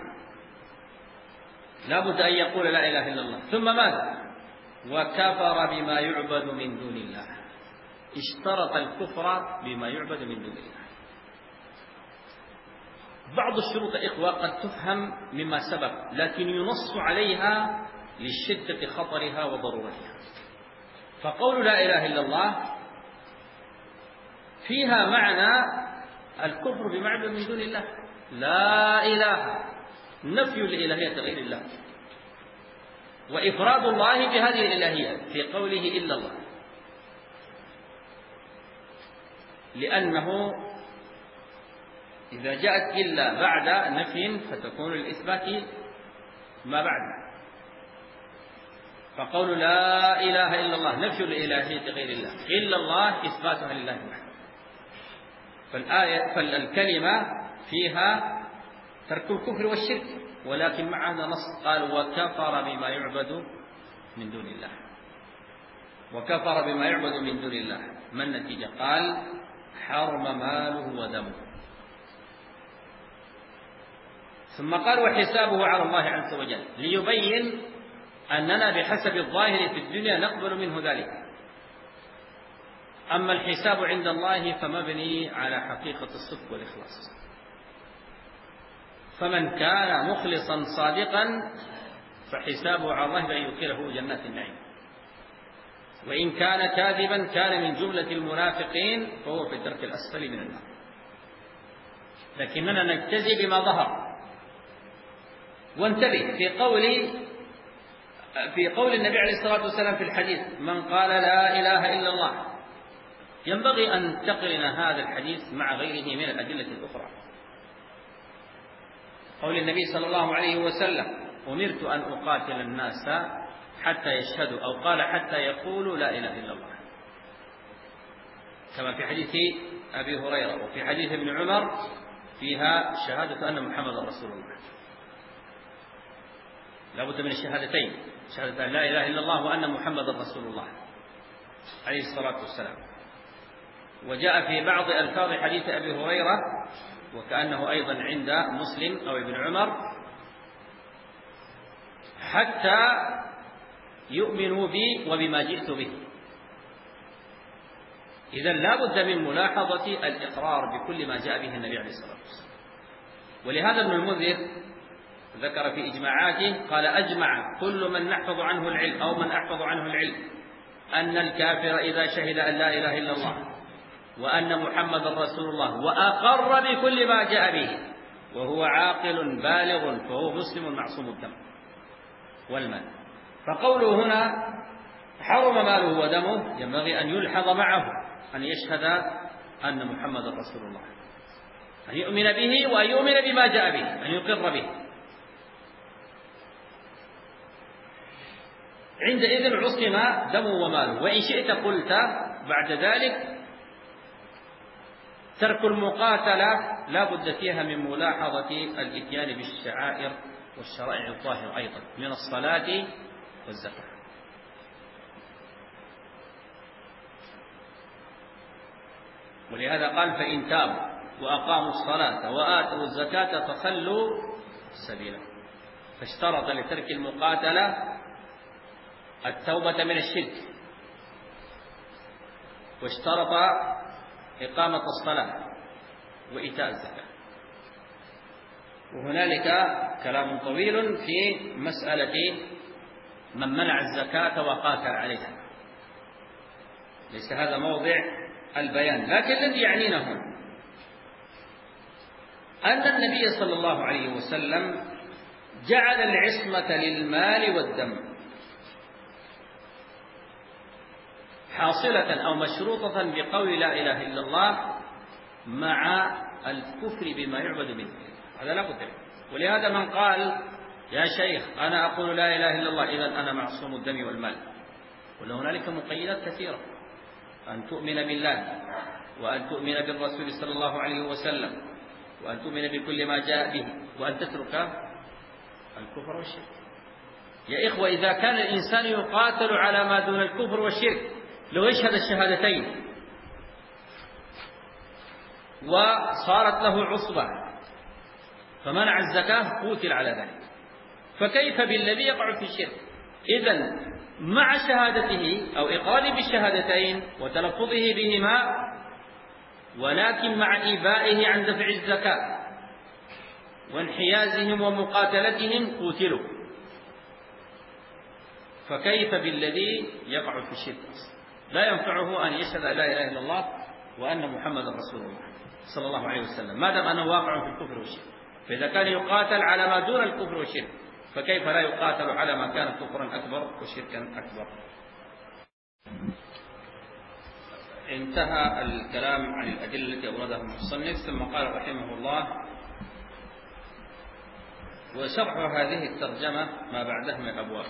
لا بد أن يقول لا إله إلا الله. ثم ماذا؟ وكفر بما يعبد من دون الله، اشترط الكفر بما يعبد من دون الله. بعض الشروط إخوة قد تفهم مما سبق، لكن ينص عليها لشدة خطرها وضرورتها. فقول لا إله إلا الله فيها معنى الكفر بما يعبد من دون الله. لا إله نفي الإلهية غير الله، وإفراد الله بهذه الإلهية في قوله إلا الله، لأنه إذا جاءت إلا بعد نفي فتكون الإثبات ما بعد. فقول لا إله إلا الله نفي الإلهية غير الله، إلا الله إثباتها لله وحده. فالآية فالكلمة فيها ترك الكفر والشرك، ولكن مع هذا نص قال وكفر بما يعبد من دون الله. وكفر بما يعبد من دون الله، ما النتيجة؟ قال حرم ماله ودمه. ثم قال وحسابه على الله عز وجل، ليبين أننا بحسب الظاهر في الدنيا نقبل منه ذلك، أما الحساب عند الله فمبني على حقيقة الصدق والإخلاص. فمن كان مخلصا صادقا فحسابه على الله بأن يدخله جنات النعيم، وإن كان كاذبا كان من جملة المنافقين فهو في الدرك الأسفل من النار. لكننا نجتزي بما ظهر. وانتبه في قول في قول النبي عليه الصلاة والسلام في الحديث من قال لا إله إلا الله، ينبغي أن تقرن هذا الحديث مع غيره من الأدلة الأخرى. قول النبي صلى الله عليه وسلم أمرت أن أقاتل الناس حتى يشهدوا، أو قال حتى يقولوا لا إله إلا الله، كما في حديث أبي هريرة. وفي حديث ابن عمر فيها شهادة أن محمد رسول الله. لا بد من الشهادتين، شهادة أن لا إله إلا الله وأن محمد رسول الله عليه الصلاة والسلام. وجاء في بعض ألفاظ حديث أبي هريرة وكأنه أيضا عند مسلم أو ابن عمر حتى يؤمنوا بي وبما جئت به. إذن لا بد من ملاحظة الإقرار بكل ما جاء به النبي عليه الصلاة والسلام. ولهذا ابن المنذر ذكر في إجماعاته قال أجمع كل من نحفظ عنه العلم أو من أحفظ عنه العلم أن الكافر إذا شهد أن لا إله إلا الله وأن محمد رسول الله وأقر بكل ما جاء به وهو عاقل بالغ فهو مسلم معصوم الدم والمال. فقوله هنا حرم ماله ودمه ينبغي أن يلحظ معه أن يشهد أن محمد رسول الله، أن يؤمن به وأن يؤمن بما جاء به، أن يقر به. عندئذ عصم دمه وماله. وإن شئت قلت بعد ذلك ترك المقاتلة لا بد فيها من ملاحظة الإتيان بالشعائر والشرائع الظاهرة أيضا من الصلاة والزكاة. ولهذا قال فإن تابوا وأقاموا الصلاة وآتوا الزكاة فخلوا سبيلا. فاشترط لترك المقاتلة التوبة من الشرك، واشترط إقامة الصلاة وإيتاء الزكاة. وهنالك كلام طويل في مسألة من منع الزكاة وقاتل عليها، ليس هذا موضع البيان. لكن الذي يعنينا هنا أن النبي صلى الله عليه وسلم جعل العصمة للمال والدم حاصلة أو مشروطة بقول لا إله إلا الله مع الكفر بما يعبد منه، هذا لا بد منه. ولهذا من قال يا شيخ أنا أقول لا إله إلا الله إذن أنا معصوم الدم والمال، ولهنالك مقيدات كثيرة، أن تؤمن بالله وأن تؤمن بالرسول صلى الله عليه وسلم وأن تؤمن بكل ما جاء به وأن تترك الكفر والشرك. يا إخوة إذا كان الإنسان يقاتل على ما دون الكفر والشرك لو يشهد الشهادتين وصارت له عصبة فمنع الزكاة قتل على ذلك. فكيف بالذي يقع في الشرك؟ إذن مع شهادته أو إقراره بالشهادتين وتلفظه بهما، ولكن مع إيبائه عن دفع الزكاة وانحيازهم ومقاتلتهم قتلوا. فكيف بالذي يقع في الشرك؟ لا ينفعه أن يشهد لا إله إلا الله وأن محمد رسول الله صلى الله عليه وسلم ما دام أنه واقع في الكفر والشرك. فإذا كان يقاتل على ما دون الكفر والشرك، فكيف لا يقاتل على ما كان كفرا أكبر وشركا أكبر؟ انتهى الكلام عن الأدلة التي أوردها المصنف، ثم قال رحمه الله: وشرح هذه الترجمة ما بعدها من الأبواب.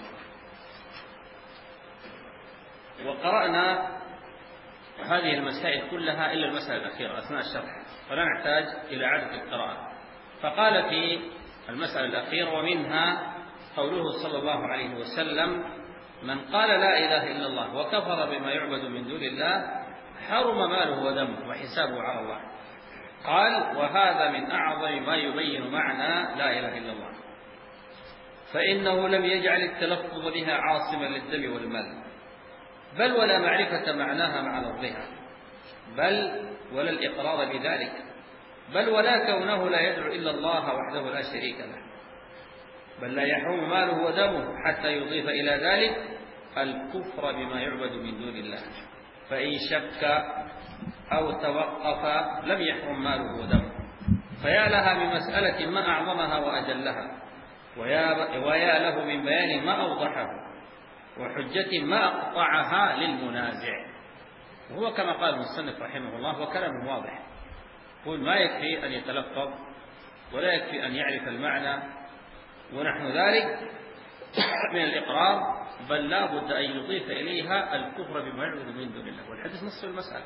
وقرأنا هذه المسائل كلها إلا المسألة الأخيرة أثناء الشرح، فلا نحتاج إلى إعادة القراءة. فقال في المسألة الأخيرة: ومنها قوله صلى الله عليه وسلم: من قال لا إله إلا الله وكفر بما يعبد من دون الله حرم ماله ودمه وحسابه على الله. قال: وهذا من أعظم ما يبين معنى لا إله إلا الله، فإنه لم يجعل التلفظ بها عاصما للدم والمال، بل ولا معرفة معناها مع لفظها، بل ولا الإقرار بذلك، بل ولا كونه لا يدعو إلا الله وحده لا شريك له، بل لا يحرم ماله ودمه حتى يضيف إلى ذلك الكفر بما يعبد من دون الله، فإن شك أو توقف لم يحرم ماله ودمه. فيا لها من مسألة ما أعظمها وأجلها، ويا, ويا له من بيان ما أوضحه، وحجة ما أقطعها للمنازع. وهو كما قال المصنف رحمه الله وكلامه واضح، يقول ما يكفي أن يتلفظ ولا يكفي أن يعرف المعنى ونحن ذلك من الإقرار، بل لا بد أن يضيف إليها الكفر بما يعبد من دون الله، والحديث نص المسألة.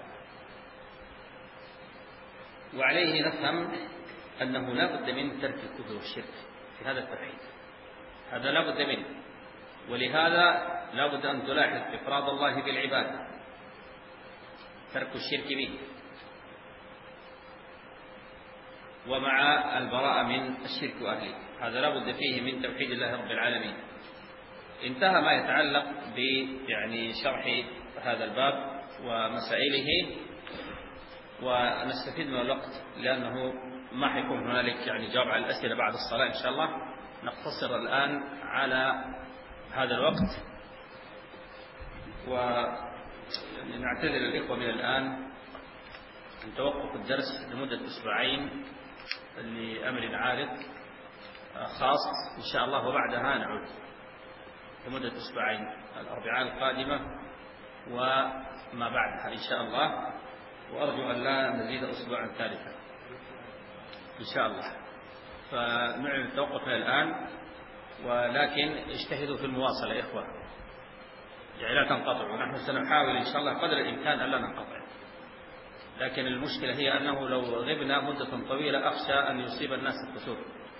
وعليه نفهم أنه لا بد من ترك الكفر والشرك في هذا التوحيد، هذا لا بد منه. ولهذا لا بد أن تلاحظ إفراد الله بالعبادة، ترك الشرك به، ومع البراءة من الشرك وأهله، هذا لا بد فيه من توحيد الله رب العالمين. انتهى ما يتعلق ب يعني شرح هذا الباب ومسائله، ونستفيد من الوقت لأنه ما حيكون هنالك يعني جواب على الأسئلة بعد الصلاة إن شاء الله. نقتصر الآن على هذا الوقت، ونعتذر الإخوة من الآن عن توقف الدرس لمدة أسبوعين لأمر عارض خاص إن شاء الله، وبعدها نعود لمدة أسبوعين، الأربعاء القادمة وما بعدها إن شاء الله، وأرجو أن لا نزيد أسبوعا ثالثا إن شاء الله. فنعلن التوقف الآن، ولكن اجتهدوا في المواصلة يا إخوة، يعني لا تنقطعوا. ونحن سنحاول إن شاء الله قدر الإمكان ألا ننقطع، لكن المشكلة هي أنه لو غبنا مدة طويلة أخشى أن يصيب الناس الكسور.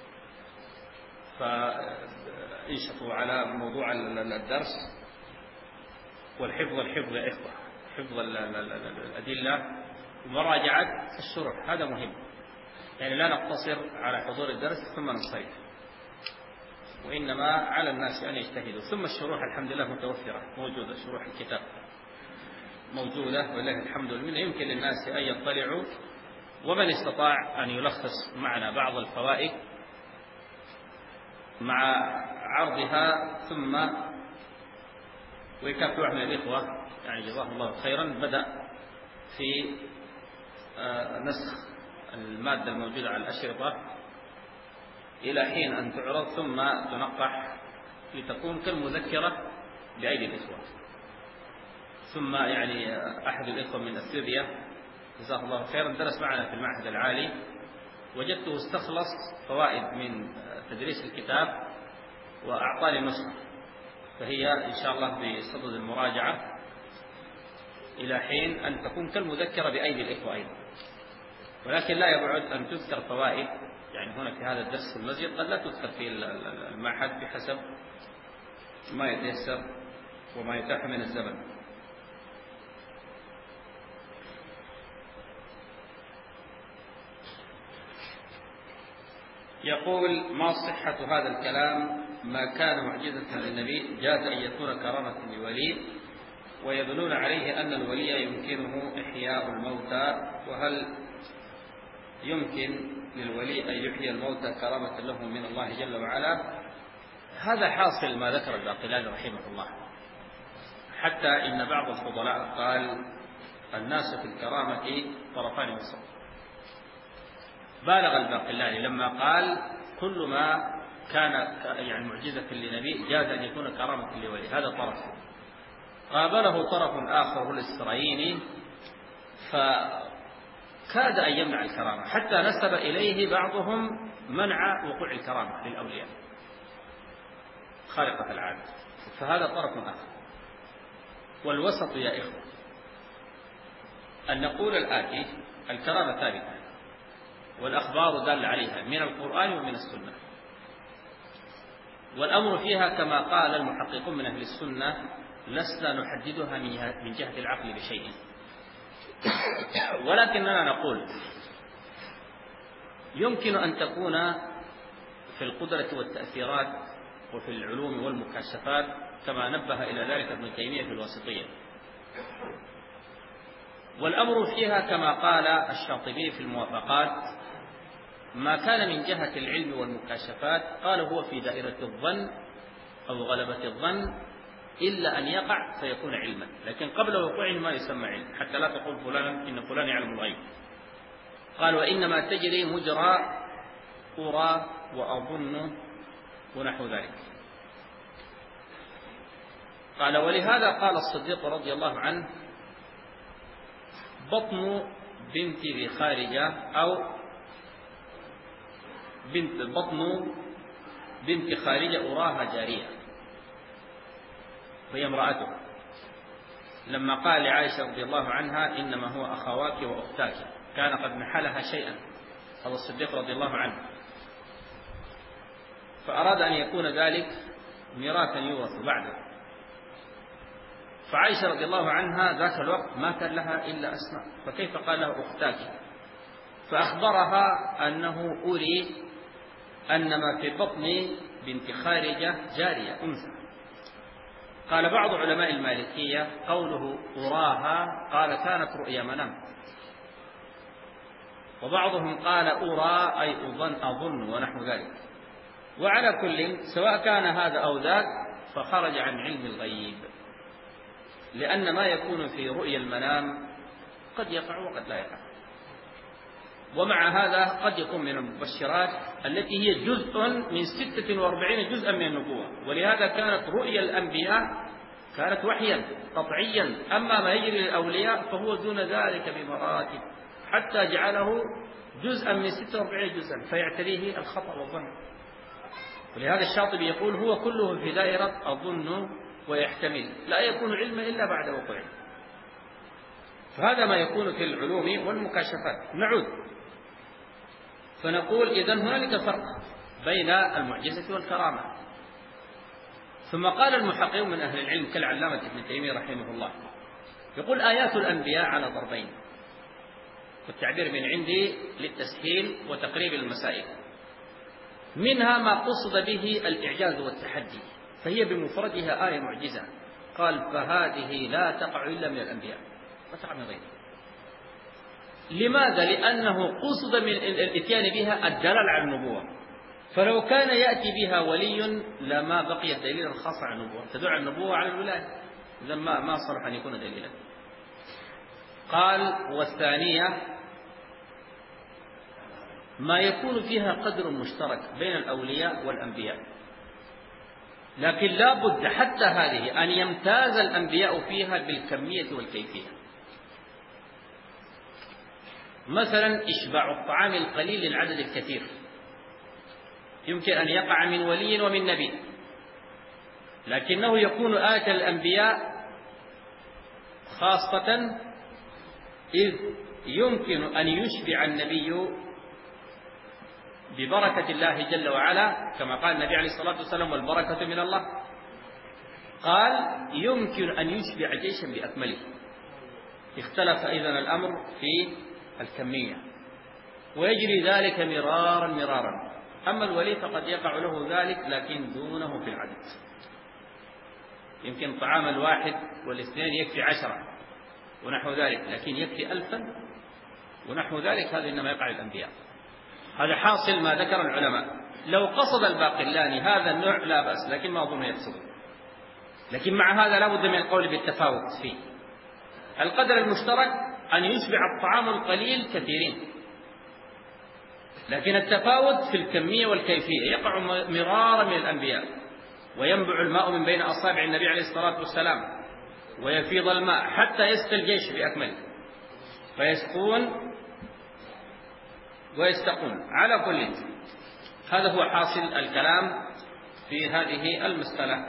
فانشطوا على موضوع الدرس والحفظ، الحفظ يا إخوة، حفظ الأدلة ومراجعة الشروح، هذا مهم. يعني لا نقتصر على حضور الدرس ثم ننصرف، وإنما على الناس أن يجتهدوا. ثم الشروح الحمد لله متوفرة، موجودة شروح الكتاب موجودة ولله الحمد لله، يمكن للناس أن يطلعوا، ومن استطاع أن يلخص معنا بعض الفوائد مع عرضها. ثم وكان في واحد من الإخوة يعني جزاه الله خيرا بدأ في نسخ المادة الموجودة على الأشرطة إلى حين أن تعرض ثم تنقح لتكون كالمذكرة بأيدي الإخوة. ثم يعني أحد الإخوة من أثيوبيا جزاه الله خيرا درس معنا في المعهد العالي، وجدته استخلص فوائد من تدريس الكتاب وأعطاني نسخة، فهي إن شاء الله بصدد المراجعة إلى حين أن تكون كالمذكرة بأيدي الإخوة أيضا. ولكن لا يبعد أن تذكر فوائد، يعني هنا في هذا الدرس في المسجد قد لا تذكر في المعهد بحسب ما يتيسر وما يتاح من الزمن. يقول: ما صحة هذا الكلام؟ ما كان معجزة للنبي جاز أن يكون كرامة لولي، ويدلون عليه أن الولي يمكنه إحياء الموتى، وهل يمكن للولي أن يحيي الموتى كرامة له من الله جل وعلا؟ هذا حاصل ما ذكر الباقلاني رحمه الله، حتى إن بعض الفضلاء قال: الناس في الكرامة طرفان وسط. بالغ الباقلاني لما قال: كل ما كان يعني معجزة لنبي جاز أن يكون كرامة لولي، هذا طرف. قابله طرف آخر هو الإسرائيلي، فكاد أن يمنع الكرامة، حتى نسب إليه بعضهم منع وقوع الكرامة للأولياء خارقة العادة، فهذا طرف آخر. والوسط يا إخوة أن نقول الآتي: الكرامة ثابتة والأخبار دال عليها من القرآن ومن السنة، والأمر فيها كما قال المحققون من أهل السنة: لسنا نحددها من جهة العقل بشيء، ولكننا نقول يمكن أن تكون في القدرة والتأثيرات وفي العلوم والمكاشفات، كما نبه إلى ذلك ابن تيمية في الواسطية. والأمر فيها كما قال الشاطبي في الموافقات: ما كان من جهة العلم والمكاشفات قال هو في دائرة الظن أو غلبة الظن، إلا أن يقع فيكون علما، لكن قبل وقوعه ما يسمى علم، حتى لا تقول فلان إن فلان يعلم الغيب. قال: وإنما تجري مجرى أرى وأظن ونحو ذلك. قال: ولهذا قال الصديق رضي الله عنه: بطن بنت ذي خارجة أو بنت بطن بنت خارجة أراها جارية، وهي امرأته، لما قال لعائشة رضي الله عنها: إنما هو أخواك وأختاك، كان قد نحلها شيئا، هذا الصديق رضي الله عنه، فأراد أن يكون ذلك ميراثا يورث بعده. فعائشة رضي الله عنها ذاك الوقت ما كان لها إلا أسماء، فكيف قال له أختاك؟ فأخبرها أنه أري أن ما في بطن بنت خارجة جارية أنثى. قال بعض علماء المالكية: قوله أراها قال كانت رؤيا منام، وبعضهم قال أرى أي أظن أظن ونحو ذلك. وعلى كل، سواء كان هذا أو ذاك، فخرج عن علم الغيب، لأن ما يكون في رؤيا المنام قد يقع وقد لا يقع. ومع هذا قد يكون من المبشرات التي هي جزء من ستة وأربعين جزءا من النبوة، ولهذا كانت رؤيا الأنبياء كانت وحيا قطعيا، أما ما يجري للأولياء فهو دون ذلك بمراتب، حتى جعله جزءا من ستة وأربعين جزءا فيعتريه الخطأ والظن. ولهذا الشاطبي يقول: هو كله في دائرة أظن ويحتمل، لا يكون علما إلا بعد وقوعه. فهذا ما يكون في العلوم والمكاشفات. نعود فنقول: إذن هنالك فرق بين المعجزة والكرامة. ثم قال المحقق من أهل العلم كالعلامة ابن تيمية رحمه الله، يقول: آيات الأنبياء على ضربين، والتعبير من عندي للتسهيل وتقريب المسائل. منها ما قصد به الإعجاز والتحدي، فهي بمفردها آية معجزة. قال: فهذه لا تقع إلا من الأنبياء، وتقع من غيره. لماذا؟ لأنه قصد من الإتيان بها الدلال على النبوة، فلو كان يأتي بها ولي لما بقي الدليل الخاص على النبوة، تدل على النبوة على الولاية، إذا ما ما صلح أن يكون دليلا. قال: والثانية ما يكون فيها قدر مشترك بين الأولياء والأنبياء، لكن لا بد حتى هذه أن يمتاز الأنبياء فيها بالكمية والكيفية. مثلا إشباع الطعام القليل للعدد الكثير يمكن أن يقع من ولي ومن نبي، لكنه يكون آية الأنبياء خاصة، إذ يمكن أن يشبع النبي ببركة الله جل وعلا، كما قال النبي عليه الصلاة والسلام: والبركة من الله. قال: يمكن أن يشبع جيشا بأكمله. اختلف إذن الأمر في الكمية، ويجري ذلك مرارا مرارا. أما الولي فقد يقع له ذلك لكن دونه في العدد، يمكن طعام الواحد والاثنين يكفي عشرة ونحو ذلك، لكن يكفي ألفا ونحو ذلك، هذا إنما يقع للأنبياء. هذا حاصل ما ذكر العلماء. لو قصد الباقلاني هذا النوع لا بأس، لكن ما أظن يقصده. لكن مع هذا لا بد من القول بالتفاوت فيه. القدر المشترك أن يشبع الطعام القليل كثيرين، لكن التفاوت في الكمية والكيفية. يقع مرارا من الأنبياء وينبع الماء من بين أصابع النبي عليه الصلاة والسلام ويفيض الماء حتى يسقي الجيش بأكمله، فيسقون ويستقون. على كل، هذا هو حاصل الكلام في هذه المسألة.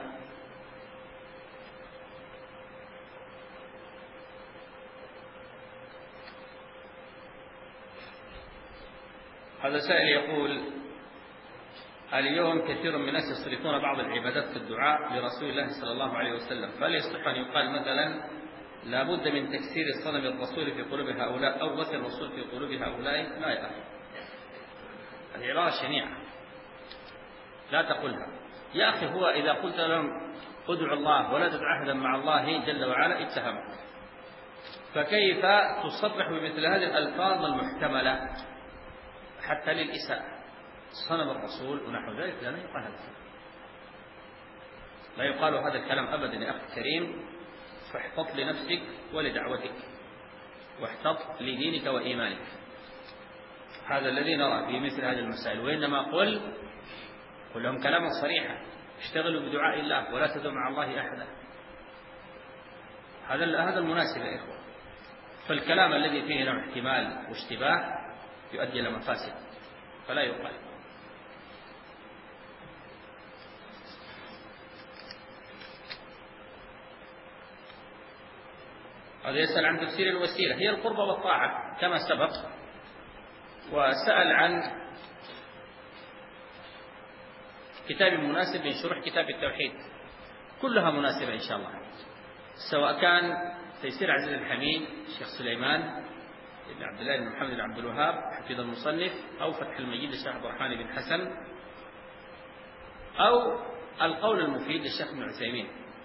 هذا سائل يقول: اليوم كثير من الناس يصرفون بعض العبادات في الدعاء لرسول الله صلى الله عليه وسلم، فهل يصح أن يقال مثلا لا بد من تكسير صنم الرسول في قلوب هؤلاء أو غسل الرسول في قلوب هؤلاء؟ لا يا أخي، العبارة شنيعة لا تقولها يا أخي. هو إذا قلت لهم ادعوا الله ولا تدع أحدا مع الله جل وعلا اتهمك، فكيف تصرح بمثل هذه الألفاظ المحتملة حتى للإساءة؟ صنم الرسول ونحو ذلك لا يقال هذا، لا يقال هذا الكلام أبدا يا أخي الكريم. فاحتط لنفسك ولدعوتك، واحتط لدينك وإيمانك. هذا الذي نرى في مثل هذه المسائل. وإنما قل قل لهم كلاما صريحا: اشتغلوا بدعاء الله ولا تدعوا مع الله أحدا. هذا هذا المناسب يا إخوة. فالكلام الذي فيه نوع احتمال واشتباه يؤدي إلى مفاسد، فلا يقال. هذا يسأل عن تفسير الوسيلة، هي القربة والطاعة كما سبق، وسأل عن كتاب مناسب من شرح كتاب التوحيد. كلها مناسبة إن شاء الله، سواء كان تيسير عزيز الحميد الشيخ سليمان بن عبد الله بن محمد بن عبد الوهاب حفيظ المصنف، أو فتح المجيد للشيخ عبد الرحمن بن حسن، أو القول المفيد للشيخ ابن عثيمين.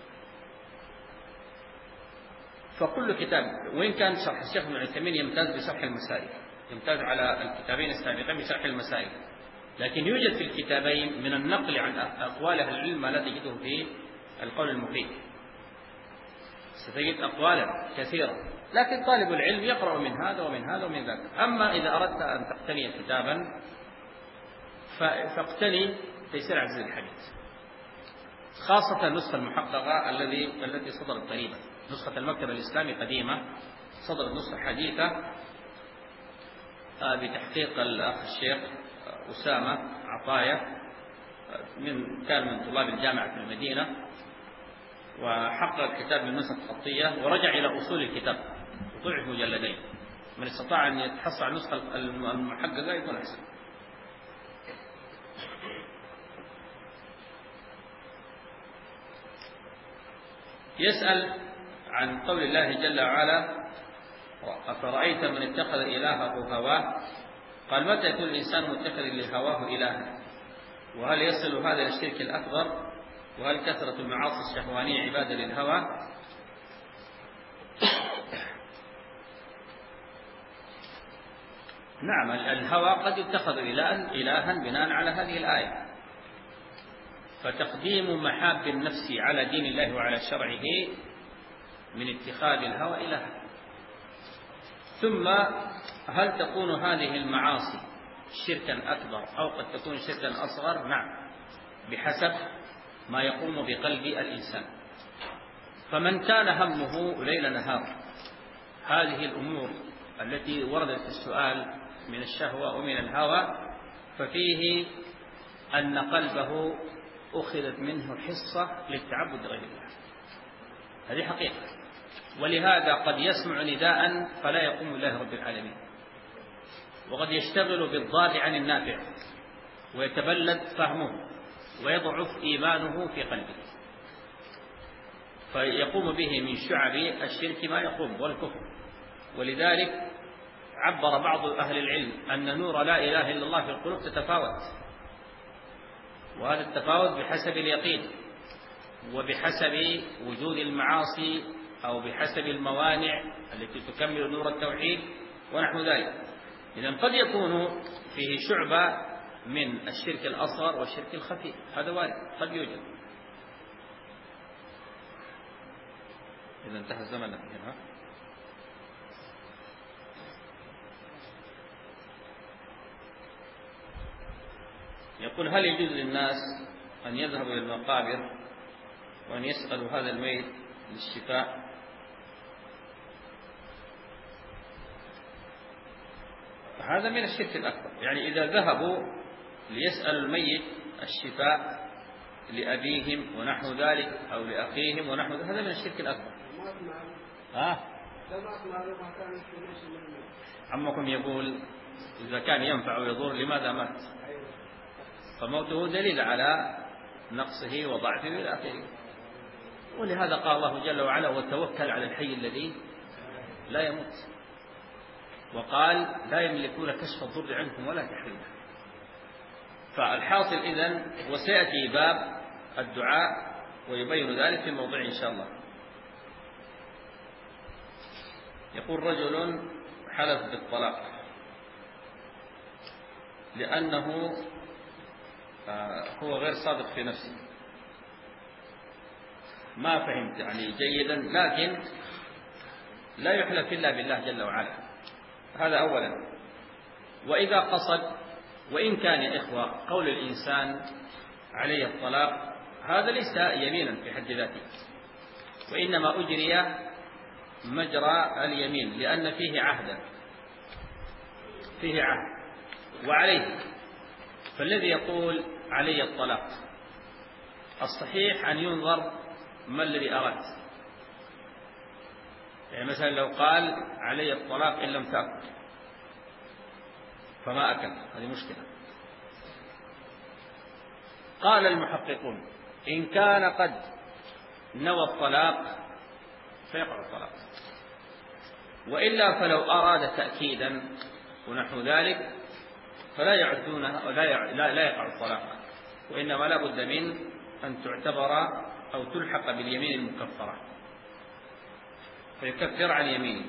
فكل كتاب، وإن كان شرح الشيخ ابن عثيمين يمتاز بشرح المسائل، يمتاز على الكتابين السابقين بشرح المسائل، لكن يوجد في الكتابين من النقل عن أقوال أهل العلم ما لا تجده في القول المفيد. ستجد أقوالا كثيرة، لكن طالب العلم يقرأ من هذا ومن هذا ومن ذاك. أما إذا أردت أن تقتني كتابا فاقتني تيسير عزيز الحميد، خاصة النسخة المحققة الذي التي صدرت قريبا. نسخة المكتب الإسلامي قديمة، صدرت نسخة حديثة بتحقيق الأخ الشيخ أسامة عطايا، من كان من طلاب الجامعة في المدينة، وحقق الكتاب من نسخة خطية ورجع إلى أصول الكتاب وطبع في مجلدين. من استطاع أن يتحصل على النسخة المحققة يكون أحسن. يسأل عن قول الله جل وعلا: أفرأيت من اتخذ إلهه هواه؟ قال: متى يكون الإنسان متخذ لهواه إلها؟ وهل يصل هذا إلى الشرك الأكبر؟ وهل كثرة المعاصي الشهوانية عبادة للهوى؟ نعم، الهوى قد يتخذ إلها بناء على هذه الآية. فتقديم محاب النفس على دين الله وعلى شرعه من اتخاذ الهوى إلها. ثم هل تكون هذه المعاصي شركا أكبر أو قد تكون شركا أصغر؟ نعم، بحسب ما يقوم بقلب الإنسان. فمن كان همه ليل نهار هذه الأمور التي وردت في السؤال من الشهوة ومن الهوى، ففيه أن قلبه أخذت منه حصة للتعبد غير الله، هذه حقيقة. ولهذا قد يسمع نداء فلا يقوم لله رب العالمين، وقد يشتغل بالضاد عن النافع ويتبلد فهمه ويضعف إيمانه في قلبه، فيقوم به من شعب الشرك ما يقوم والكفر. ولذلك عبر بعض أهل العلم أن نور لا إله إلا الله في القلوب تتفاوت، وهذا التفاوت بحسب اليقين وبحسب وجود المعاصي أو بحسب الموانع التي تكمل نور التوحيد ونحو ذلك. إذن قد يكون فيه شعبة من الشرك الأصغر والشرك الخفي، هذا وارد، قد يوجد. إذا انتهى الزمن هنا. يقول: هل يجوز للناس أن يذهبوا إلى المقابر وأن يسألوا هذا الميت للشفاء؟ هذا من الشرك الأكبر. يعني إذا ذهبوا ليسألوا الميت الشفاء لأبيهم ونحو ذلك أو لأخيهم ونحو ذلك، هذا من الشرك الأكبر. ها؟ عمكم يقول: إذا كان ينفع ويضر لماذا مات؟ فموته دليل على نقصه وضعفه إلى آخره. ولهذا قال الله جل وعلا: وتوكل على الحي الذي لا يموت. وقال: لا يملكون كشف الضر عنكم ولا تحريمه. فالحاصل إذن، وسيأتي باب الدعاء ويبين ذلك في موضوع إن شاء الله. يقول: رجل حلف بالطلاق لأنه هو غير صادق في نفسه. ما فهمت يعني جيدا، لكن لا يحلف إلا بالله جل وعلا، هذا أولا. وإذا قصد، وإن كان يا إخوة قول الإنسان عليه الطلاق هذا ليس يمينا في حد ذاته، وإنما أجري مجرى اليمين لأن فيه عهدا، فيه عهد وعليه. فالذي يقول علي الطلاق الصحيح أن ينظر ما الذي أراد. يعني مثلا لو قال علي الطلاق إن لم تأكل فما أكل، هذه مشكلة. قال المحققون: إن كان قد نوى الطلاق فيقع الطلاق، وإلا فلو أراد تأكيدا ونحو ذلك فلا يعدونها، لا لا يقع الطلاق، وإنما لا بد من أن تعتبر أو تلحق باليمين المكفرة، فيكفر عن يمينه.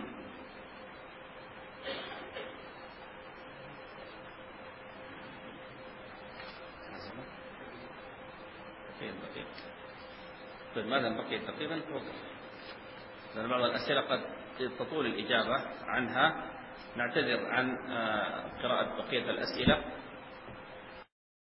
طيب ماذا بقي تقريبا؟ لأن بعض الأسئلة قد تطول الإجابة عنها، نعتذر عن قراءة بقية الأسئلة.